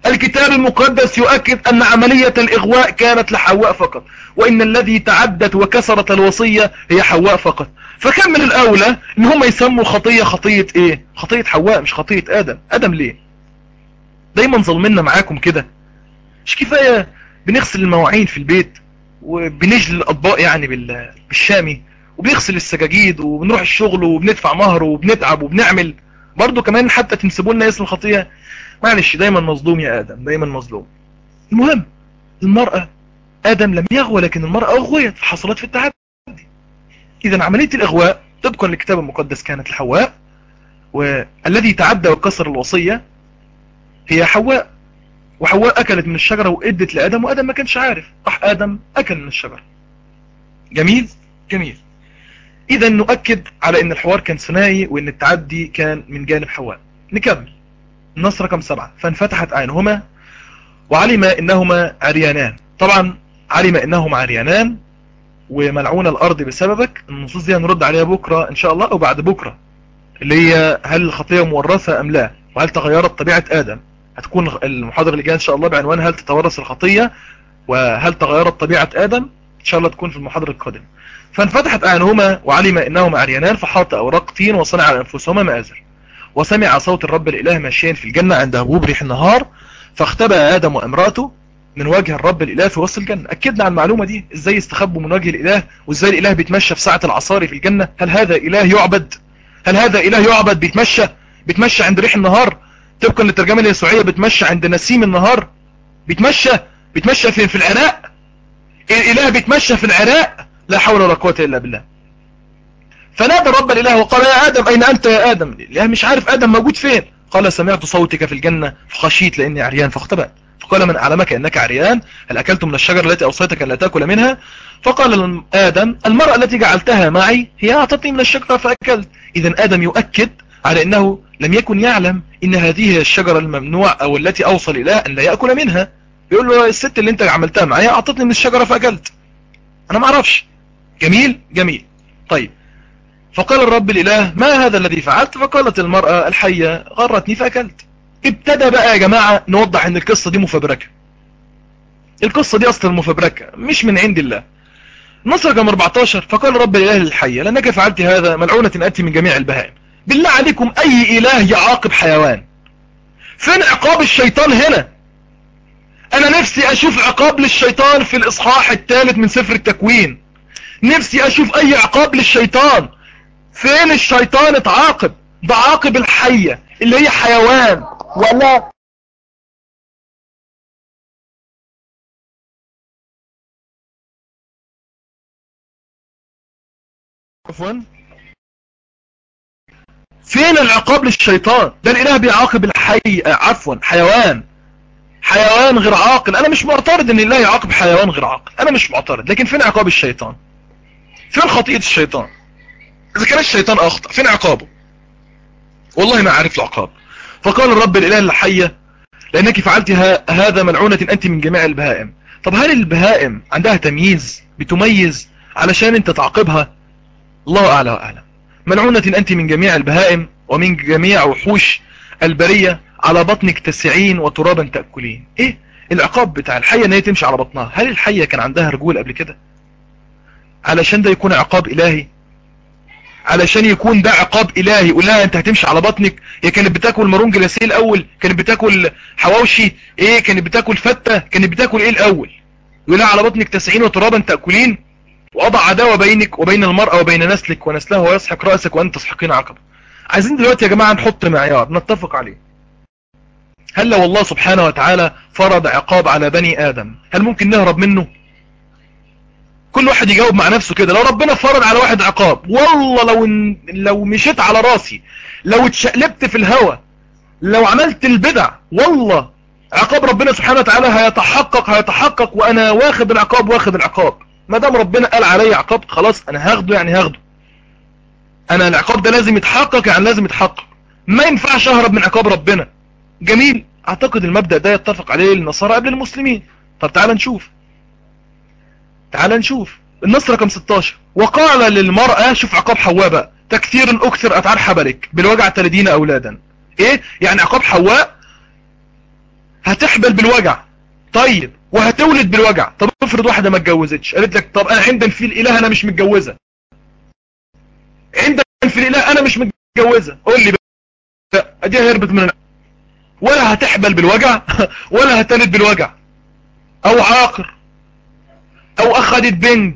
الكتاب المقدس يؤكد أن عملية الإغواء كانت لحواء فقط، وإن الذي تعدت وكسرت الوصية هي حواء فقط. فكان من الأولى إن هم يسموا خطية خطية إيه؟ خطية حواء مش خطية آدم. آدم ليه؟ دايما ظلمنا معاكم كده. مش كفاية بنغسل المواعين في البيت وبنجل الأطباق يعني بالشامي، وبنغسل السجاجيد وبنروح الشغل وبندفع مهر وبنتعب وبنعمل برضو كمان حتى تنسبوا لنا اسم الخطية؟ معلش، دايما مظلوم يا آدم، دايما مظلوم. المهم، المرأة، آدم لم يغوى لكن المرأة أغويت فحصلت في التعدي. إذا عملية الإغواء طبقا للكتاب المقدس كانت لحواء، والذي تعدى وكسر الوصية هي حواء. وحواء أكلت من الشجرة وإدت لآدم، وآدم ما كانش عارف، راح آدم أكل من الشجرة. جميل جميل. إذا نؤكد على أن الحوار كان ثنائي وأن التعدي كان من جانب حواء. نكمل النص رقم 7. فانفتحت عينهما وعلم انهما عريانان. طبعا علم انهما عريانان وملعون الارض بسببك. النصوص دي هنرد عليها بكرة ان شاء الله او بعد بكرة، اللي هي هل الخطية مورثة ام لا، وهل تغيرت طبيعة ادم. هتكون المحاضرة اللي جايه ان شاء الله بعنوان هل تتورث الخطية وهل تغيرت طبيعة ادم، ان شاء الله تكون في المحاضرة القادمة. فانفتحت عينهما وعلم انهما عريانان فحاط اوراق طين وصنع على انفسهما مآزر. وسمع صوت الرب الإله ماشيا في الجنة عند هبوب ريح النهار، فاختبأ آدم وامرأته من وجه الرب الإله في وسط الجنة. أكدنا على المعلومة دي، إزاي استخبوا من وجه الإله، وإزاي الإله بيتمشى في ساعة العصاري في الجنة. هل هذا إله يعبد؟ هل هذا إله يعبد بيتمشى عند ريح النهار؟ طبقا للترجمة اليسوعية بيتمشى عند نسيم النهار. بيتمشى فين؟ في العراق. الإله بيتمشى في العراق. لا حول ولا قوة إلا بالله. فنادى الرب الإله وقال يا آدم أين أنت يا آدم؟ الإله مش عارف آدم موجود فين. قال سمعت صوتك في الجنة فخشيت لأني عريان فاختبأت. فقال من أعلمك أنك عريان؟ هل أكلت من الشجرة التي أوصيتك أن لا تأكل منها؟ فقال آدم المرأة التي جعلتها معي هي أعطتني من الشجرة فأكلت. إذن آدم يؤكد على أنه لم يكن يعلم أن هذه هي الشجرة الممنوع أو التي أوصى الإله أن لا يأكل منها. يقول له الست اللي أنت عملتها معي أعطتني من الشجرة فأكلت، أنا ما أعرفش. جميل جميل. طيب، فقال الرب الإله ما هذا الذي فعلت؟ فقالت المرأة الحية غرتني فأكلت. ابتدى بقى يا جماعة نوضح ان القصة دي مفبركة. القصة دي اصلا مفبركة مش من عند الله. نص رقم 14. فقال الرب الإله للحية لأنك فعلت هذا ملعونة أنت من جميع البهائم. بالله عليكم أي إله يعاقب حيوان؟ فين عقاب الشيطان هنا؟ أنا نفسي أشوف عقاب للشيطان في الإصحاح الثالث من سفر التكوين. نفسي أشوف أي عقاب للشيطان. فين الشيطان اتعاقب؟ ده عاقب الحية اللي هي حيوان ولا عفوا. فين العقاب للشيطان؟ ده الإله بيعاقب الحي، عفوا حيوان غير عاقل. انا مش معترض ان الله يعاقب حيوان غير عاقل، انا مش معترض، لكن فين عقاب الشيطان؟ فين خطيئة الشيطان؟ اذا كان الشيطان اخطأ فين عقابه؟ والله ما عارف العقاب. فقال الرب الإله للحية لأنك فعلت هذا ملعونة أنت من جميع البهائم. طب هل البهائم عندها تمييز بتميز علشان انت تعاقبها؟ الله أعلى وأعلم. ملعونة أنت من جميع البهائم ومن جميع وحوش البرية على بطنك تسعين وترابا تأكلين. ايه العقاب بتاع الحية ان هي تمشي على بطنها؟ هل الحية كان عندها رجول قبل كده علشان ده يكون عقاب إلهي؟ علشان يكون ده عقاب إلهي يقول لها انت هتمشي على بطنك؟ هي كانت بتاكل مرونج لاسيه الأول؟ كانت بتاكل حواوشي؟ ايه كانت بتاكل فتة؟ كانت بتاكل ايه الأول؟ يقول لها على بطنك تسعين وترابا تأكلين، وأضع عداوة بينك وبين المرأة وبين نسلك ونسلها ويسحق رأسك وأنت تسحقين عقبه. عايزين دلوقتي يا جماعة نحط معيار نتفق عليه. هل لو الله سبحانه وتعالى فرض عقاب على بني آدم هل ممكن نهرب منه؟ كل واحد يجاوب مع نفسه كده. لو ربنا فرض على واحد عقاب، والله لو مشيت على راسي، لو اتشقلبت في الهوى، لو عملت البدع، والله عقاب ربنا سبحانه وتعالى هيتحقق وانا واخد العقاب. ما دام ربنا قال علي عقاب خلاص انا هاخده، يعني هاخده. انا العقاب ده لازم يتحقق، يعني لازم يتحقق. ما ينفعش اهرب من عقاب ربنا. جميل. اعتقد المبدأ ده يتفق عليه النصارى قبل المسلمين. طب تعال نشوف النص رقم 16. وقال للمرأة، شوف عقاب حواء بقى، تكثير اكثر افعال حبلك بالوجع 30 اولادا. ايه يعني عقاب حواء هتحبل بالوجع، طيب وهتولد بالوجع. طب افرض واحدة ما اتجوزتش، قالت لك طب انا عندنا في الاله انا مش متجوزة، عندنا في الاله انا مش متجوزة، قول لي بقى ادي هربت من ولا هتحبل بالوجع ولا هتلد بالوجع. او عاقر، او اخدت بنج،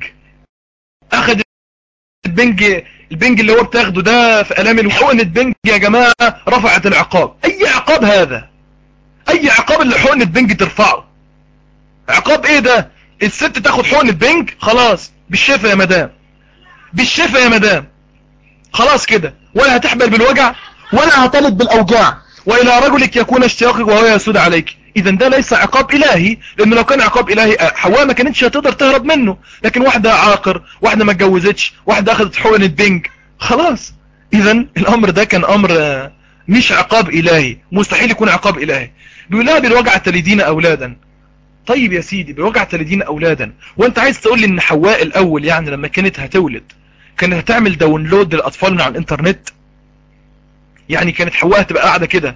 اخدت البنج، البنج اللي هو بتاخده ده في الام الحقن، البنج يا جماعة رفعت العقاب. اي عقاب هذا؟ اي عقاب اللي حقن البنج ترفعه؟ عقاب ايه ده؟ الست تاخد حقن البنج خلاص بالشفا يا مدام، بالشفا يا مدام، خلاص كده، ولا هتحبل بالوجع ولا هتلد بالاوجاع. والى رجلك يكون اشتياقك وهو يسود عليك. اذا ده ليس عقاب الهي، لانه لو كان عقاب الهي حواء ما كانتش هتقدر تهرب منه. لكن واحدة عاقر، واحدة ما اتجوزتش، واحدة اخذت حقن البنج، خلاص. اذا الامر ده كان امر مش عقاب الهي، مستحيل يكون عقاب الهي. بيقول لها بالوجع تلدين اولادا. طيب يا سيدي بالوجع تلدين اولادا، وانت عايز تقول لي ان حواء الاول يعني لما كانت هتولد كانت هتعمل داونلود للاطفال من على الانترنت؟ يعني كانت حواء تبقى قاعدة كده،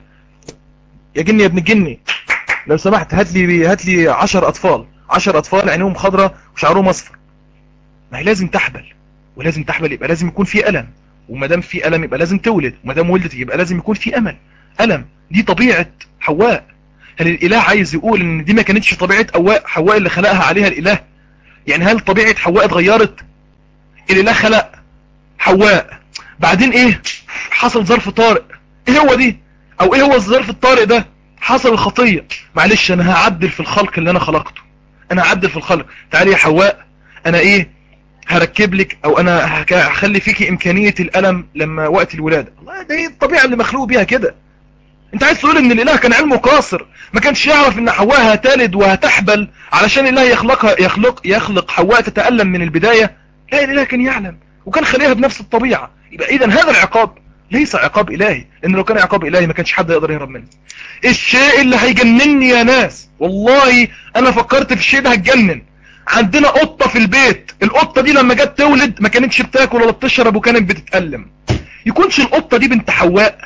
يا جني يا ابن الجني لو سمحت هات لي 10 اطفال، 10 اطفال عينيهم خضراء وشعرهم اصفر. ما هي لازم تحبل، ولازم تحبل يبقى لازم يكون في الم، وما دام في الم يبقى لازم تولد، وما دام ولدت يبقى لازم يكون في امل الم. دي طبيعة حواء. هل الاله عايز يقول ان دي ما كانتش طبيعة حواء اللي خلقها عليها الاله؟ يعني هل طبيعة حواء اتغيرت؟ الاله خلق حواء، بعدين ايه حصل؟ ظرف طارئ. ايه هو دي؟ او ايه هو الظرف الطارئ ده؟ حصل الخطية. معلش انا هعدل في الخلق اللي انا خلقته، انا هعدل في الخلق. تعالي يا حواء، انا ايه هركب لك، او انا هخلي فيكي امكانية الالم لما وقت الولادة. الله، ده ايه الطبيعة اللي مخلوق بيها كده؟ انت عايز تقول ان الاله كان علمه قاصر، ما كانش يعرف ان حواء هتلد وهتحبل علشان الله يخلقها، يخلق حواء تتألم من البداية؟ لا، الاله كان يعلم وكان خليها بنفس الطبيعة. يبقى اذا هذا العقاب ليس عقاب الهي، لان لو كان عقاب الهي ما كانش حد يقدر يهرب منه. الشيء اللي هيجنني يا ناس، والله انا فكرت في الشيء ده هتجنن. عندنا قطة في البيت، القطة دي لما جت تولد ما كانتش بتاكل ولا بتشرب وكانت بتتألم. يكونش القطة دي بنت حواء؟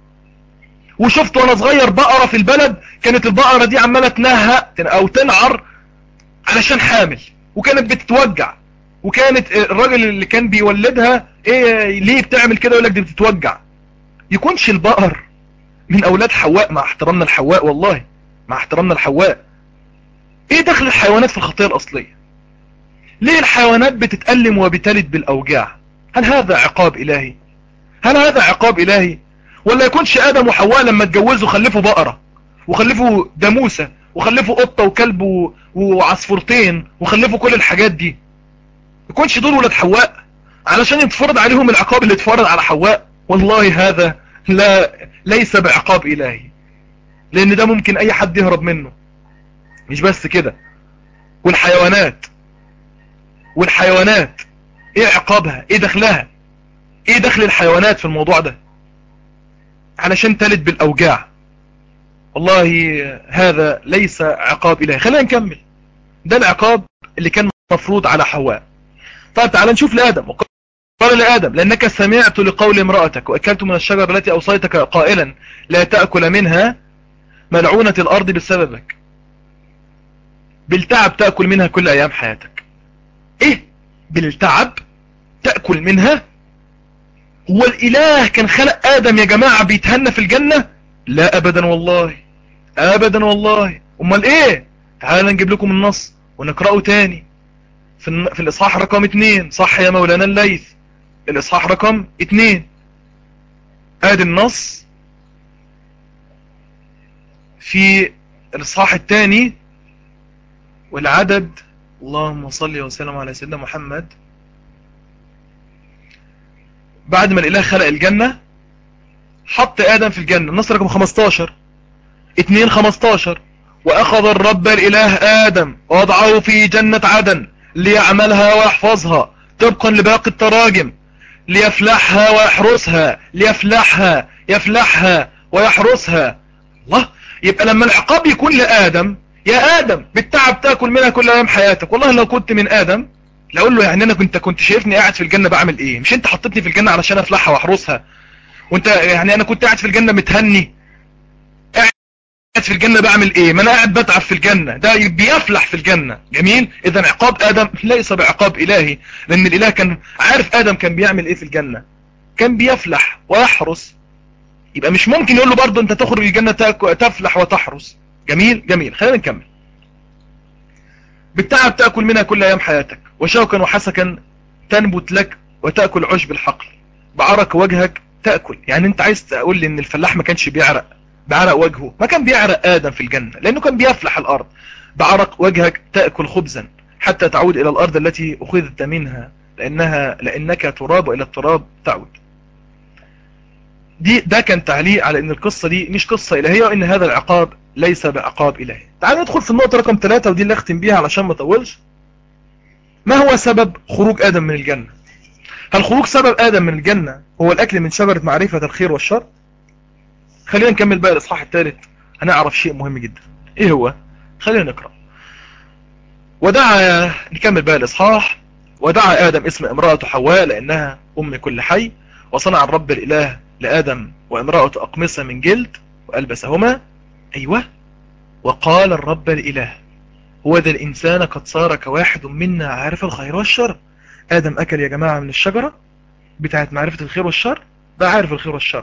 وشفت وانا صغير بقرة في البلد، كانت البقرة دي عمالة تنهق او تنعر علشان حامل، وكانت بتتوجع، وكانت الراجل اللي كان بيولدها ايه ليه بتعمل كده؟ يقول لك دي بتتوجع. يكونش البقر من اولاد حواء؟ مع احترامنا الحواء، والله مع احترامنا الحواء، ايه دخل الحيوانات في الخطية الاصلية؟ ليه الحيوانات بتتألم وبتلد بالاوجاع؟ هل هذا عقاب الهي؟ هل هذا عقاب الهي؟ ولا يكونش ادم وحواء لما اتجوزوا خلفوا بقرة وخلفوا جاموسة وخلفوا قطة وكلب وعصفورتين وخلفوا كل الحاجات دي؟ يكونش دول ولاد حواء علشان يتفرض عليهم العقاب اللي اتفرض على حواء؟ والله هذا ليس بعقاب الهي، لان ده ممكن اي حد يهرب منه. مش بس كده، والحيوانات، والحيوانات ايه عقابها؟ ايه دخلها؟ ايه دخل الحيوانات في الموضوع ده علشان تلد بالاوجاع؟ والله هذا ليس عقاب الهي. خلينا نكمل. ده العقاب اللي كان مفروض على حواء. طيب تعال نشوف لآدم. قال لآدم لأنك سمعت لقول امرأتك وأكلت من الشجرة التي أوصيتك قائلا لا تأكل منها، ملعونة الأرض بسببك، بالتعب تأكل منها كل أيام حياتك. إيه بالتعب تأكل منها؟ هو الإله كان خلق آدم يا جماعة بيتهنى في الجنة؟ لا أبدا والله، أبدا والله. أمال إيه؟ تعال نجيب لكم النص ونقرأه تاني في الإصحاح رقم 2. صح يا مولانا الليث؟ الإصحاح رقم 2 ادي النص في الإصحاح الثاني والعدد، اللهم صل وسلم على سيدنا محمد. بعد ما الإله خلق الجنة حط آدم في الجنة. النص رقم 15 2:15 وأخذ الرب الإله آدم ووضعه في جنة عدن ليعملها ويحفظها طبقا لباقي التراجم، ليفلحها ويحرسها، ليفلحها يفلحها ويحرسها. الله، يبقى لما العقاب يكون لآدم، يا آدم بالتعب تاكل منها كل أيام حياتك. والله لو كنت من آدم لأقول له يعني أنا كنت شايفني قاعد في الجنة بعمل إيه؟ مش أنت حطيتني في الجنة علشان أفلحها وأحرسها؟ وأنت يعني أنا كنت قاعد في الجنة متهني، في الجنة بعمل ايه؟ ما انا قاعد بتعب في الجنة، ده بيفلح في الجنة. جميل. اذا عقاب ادم ليس بعقاب الهي، لان الاله كان عارف ادم كان بيعمل ايه في الجنة، كان بيفلح ويحرس. يبقى مش ممكن يقول له برضه انت تخرج الجنة تفلح وتحرس. جميل جميل. خلينا نكمل. بالتعب تأكل منها كل ايام حياتك، وشوكا وحسكا تنبت لك وتأكل عشب الحقل، بعرق وجهك تأكل. يعني انت عايز تقول لي ان الفلاح ما كانش بيعرق بعرق وجهه؟ ما كان بيعرق آدم في الجنة لأنه كان بيفلح الأرض. بعرق وجهك تأكل خبزا حتى تعود إلى الأرض التي أخذت منها، لأنك تراب إلى التراب تعود. ده كان تعليق على أن القصة دي مش قصة إلهية، وأن هذا العقاب ليس بعقاب إلهي. تعالوا ندخل في النقطة رقم 3، ودي اللي أختم بيها علشان ما أطولش. ما هو سبب خروج آدم من الجنة؟ هل خروج سبب آدم من الجنة هو الأكل من شجرة معرفة الخير والشر؟ خلينا نكمل بقى الإصحاح الثالث، هنعرف شيء مهم جدا. إيه هو؟ خلينا نقرأ. نكمل بقى الإصحاح. ودعا آدم اسم امرأة حواء لأنها أم كل حي، وصنع الرب الإله لآدم وامرأة أقمصة من جلد وألبسهما. أيوة. وقال الرب الإله هو ذا الإنسان قد صار كواحد منا عارف الخير والشر. آدم أكل يا جماعة من الشجرة بتاعت معرفة الخير والشر، ده عارف الخير والشر.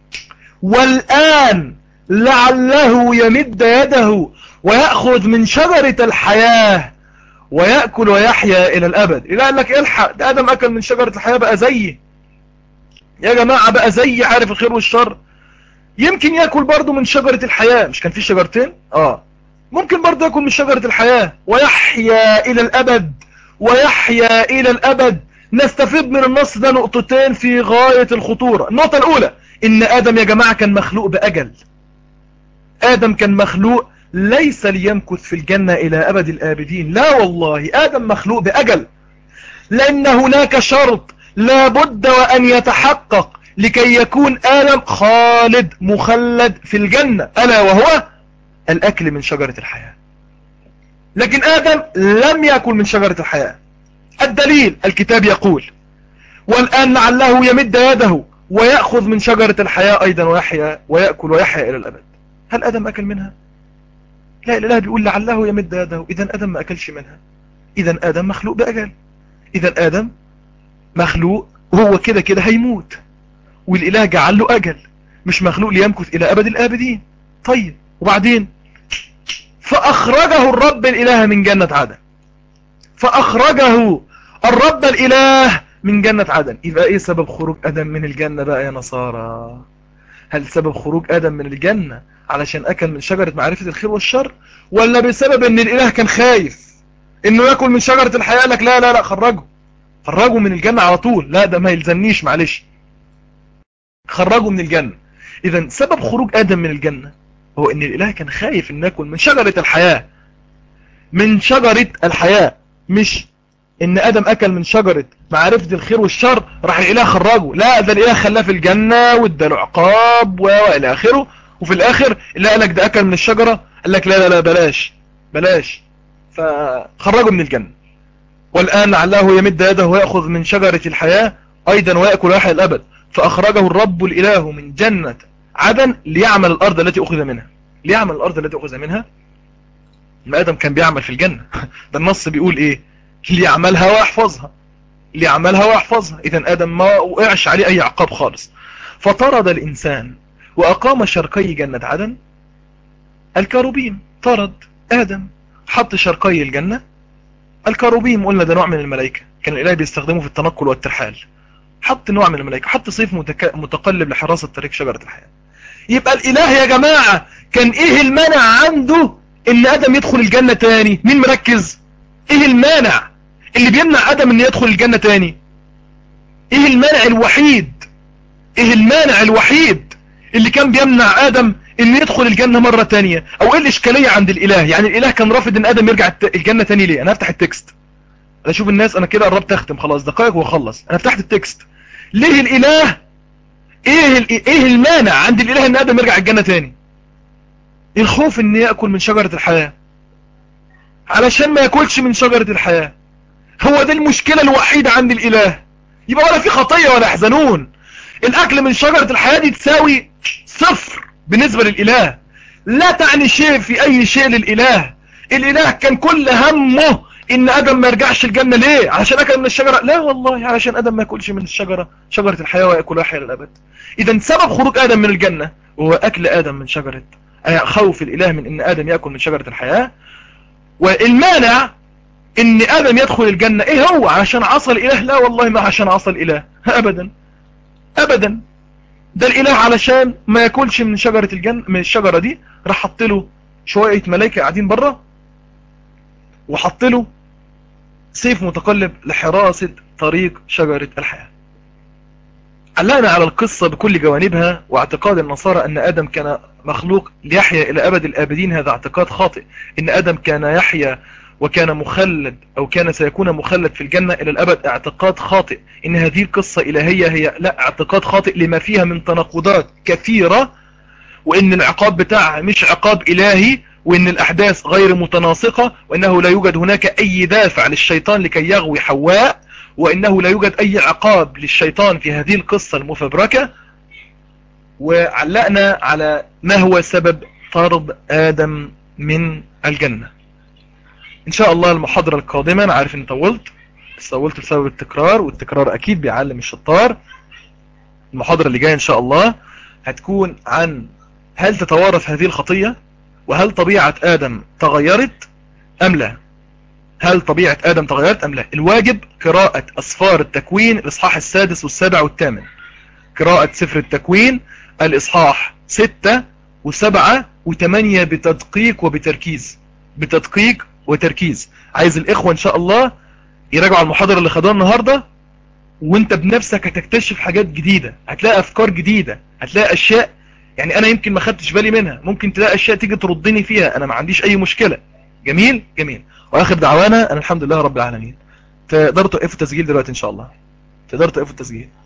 والآن لعله يمد يده ويأخذ من شجرة الحياة ويأكل ويحيا إلى الأبد. إلا قال لك الحق، ده آدم أكل من شجرة الحياة بقى زي يا جماعة، بقى زي عارف الخير والشر. يمكن يأكل برضو من شجرة الحياة، مش كان في شجرتين؟ ممكن برضو يأكل من شجرة الحياة ويحيا إلى الأبد. ويحيا إلى الأبد. نستفيد من النص ده نقطتين في غاية الخطورة. النقطة الأولى إن آدم يا جماعة كان مخلوق بأجل. آدم كان مخلوق ليس ليمكث في الجنة إلى أبد الآبدين، لا والله، آدم مخلوق بأجل، لأن هناك شرط لابد وأن يتحقق لكي يكون آدم خالد مخلد في الجنة، ألا وهو الأكل من شجرة الحياة. لكن آدم لم يأكل من شجرة الحياة. الدليل الكتاب يقول والآن لعله يمد يده ويأخذ من شجرة الحياة أيضا ويأكل ويحيا إلى الأبد. هل آدم أكل منها؟ لا، الإله بيقول لعله يمد يده. إذن آدم ما أكلش منها. إذن آدم مخلوق بأجل. إذن آدم مخلوق وهو كده كده هيموت، والإله جعل له أجل، مش مخلوق ليمكث إلى أبد الآبدين. طيب وبعدين؟ فأخرجه الرب الإله من جنة عدن. فأخرجه الرب الإله من جنة عدن. يبقى إيه سبب خروج آدم من الجنة بقى يا نصارى؟ هل سبب خروج آدم من الجنة علشان أكل من شجرة معرفة الخير والشر، ولا بسبب أن الإله كان خايف أنه يأكل من شجرة الحياة؟ لك لا لا لا، خرجه من الجنة على طول. لا ده ما يلزمنيش، معلش، خرجه من الجنة. إذن سبب خروج آدم من الجنة هو أن الإله كان خايف أن يأكل من شجرة الحياة. من شجرة الحياة، مش ان ادم اكل من شجرة معرفة الخير والشر راح الاله خرجه. لا، ده الاله خلاه في الجنة واداله عقاب والى اخره، وفي الاخر اللي قال لك ده اكل من الشجرة قال لك لا لا لا، بلاش، فخرجه من الجنة. والان لعله يمد يده ويأخذ من شجرة الحياة ايضا ويأكل ويحيا الابد. فاخرجه الرب الاله من جنة عدن ليعمل الارض التي اخذ منها. ليعمل الارض التي اخذ منها. ما ادم كان بيعمل في الجنة. ده النص بيقول ايه؟ ليعملها ويحفظها. ليعملها ويحفظها. إذن آدم ما وقعش عليه أي عقاب خالص. فطرد الإنسان وأقام شرقي جنة عدن الكروبيم. طرد آدم، حط شرقي الجنة الكروبيم. قلنا ده نوع من الملائكة، كان الإله بيستخدمه في التنقل والترحال. حط نوع من الملائكة، حط صيف متقلب لحراسة طريق شجرة الحياة. يبقى الإله يا جماعة كان إيه المانع عنده إن آدم يدخل الجنة تاني؟ مين مركز؟ إيه المانع اللي بيمنع آدم إن يدخل الجنة تاني؟ إيه المانع الوحيد؟ إيه المانع الوحيد اللي كان بيمنع آدم إن يدخل الجنة مرة تانية؟ أو إيه الإشكالية عند الإله؟ يعني الإله كان رافض إن آدم يرجع الجنة تاني ليه؟ أنا هفتح التكست. أنا أشوف الناس، أنا كده قربت أختم خلاص، دقائق وأخلص. أنا فتحت التكست. ليه الإله؟ إيه المانع عند الإله إن آدم يرجع الجنة تاني؟ الخوف إن يأكل من شجرة الحياة، علشان ما يأكلش من شجرة الحياة. هو ده المشكلة الوحيدة عند الإله. يبقى ولا في خطية ولا يحزنون. الأكل من شجرة الحياة دي تساوي صفر بالنسبة للإله. لا تعني شيء في اي شيء للاله. الاله كان كل همه ان ادم ما يرجعش الجنة. ليه؟ عشان اكل من الشجرة؟ لا والله، علشان ادم ما ياكلش من الشجرة، شجرة الحياة، ويأكل ويحيا للابد. اذا سبب خروج ادم من الجنة وهو اكل ادم من شجرة، خوف الاله من ان ادم يأكل من شجرة الحياة. والمانع ان ادم يدخل الجنة ايه هو؟ عشان عصى الاله؟ لا والله، ما عشان عصى الاله ابدا ابدا. ده الاله علشان ما ياكلش من شجرة الجنة، من الشجرة دي، راح حط له شوية ملائكة قاعدين بره، وحط له سيف متقلب لحراسة طريق شجرة الحياة. علقنا على القصة بكل جوانبها، واعتقاد النصارى ان ادم كان مخلوق ليحيا الى ابد الابدين هذا اعتقاد خاطئ. ان ادم كان يحيا وكان مخلد او كان سيكون مخلد في الجنة الى الابد اعتقاد خاطئ. ان هذه القصة الهية هي لا، اعتقاد خاطئ لما فيها من تناقضات كثيرة، وان العقاب بتاعها مش عقاب الهي، وان الاحداث غير متناسقة، وانه لا يوجد هناك اي دافع للشيطان لكي يغوي حواء، وانه لا يوجد اي عقاب للشيطان في هذه القصة المفبركة. وعلقنا على ما هو سبب طرد ادم من الجنة. ان شاء الله المحاضرة القادمة، انا عارف اني طولت بسبب التكرار، والتكرار اكيد بيعلم الشطار. المحاضرة اللي جاية ان شاء الله هتكون عن هل تتوارث هذه الخطية، وهل طبيعة آدم تغيرت أم لا. هل طبيعة آدم تغيرت أم لا. الواجب قراءة أسفار التكوين الإصحاح 6 و7 و8. قراءة سفر التكوين الإصحاح 6 و7 و8 بتدقيق وبتركيز، بتدقيق وتركيز. عايز الإخوة إن شاء الله يراجعوا المحاضرة اللي خدوها النهاردة، وانت بنفسك هتكتشف حاجات جديدة، هتلاقي أفكار جديدة، هتلاقي أشياء يعني انا يمكن ما خدتش بالي منها، ممكن تلاقي اشياء تيجي تردني فيها، انا ما عنديش اي مشكلة. جميل جميل. واخر دعوانا انا الحمد لله رب العالمين. تقدروا توقفوا التسجيل دلوقتي ان شاء الله، تقدروا توقفوا التسجيل.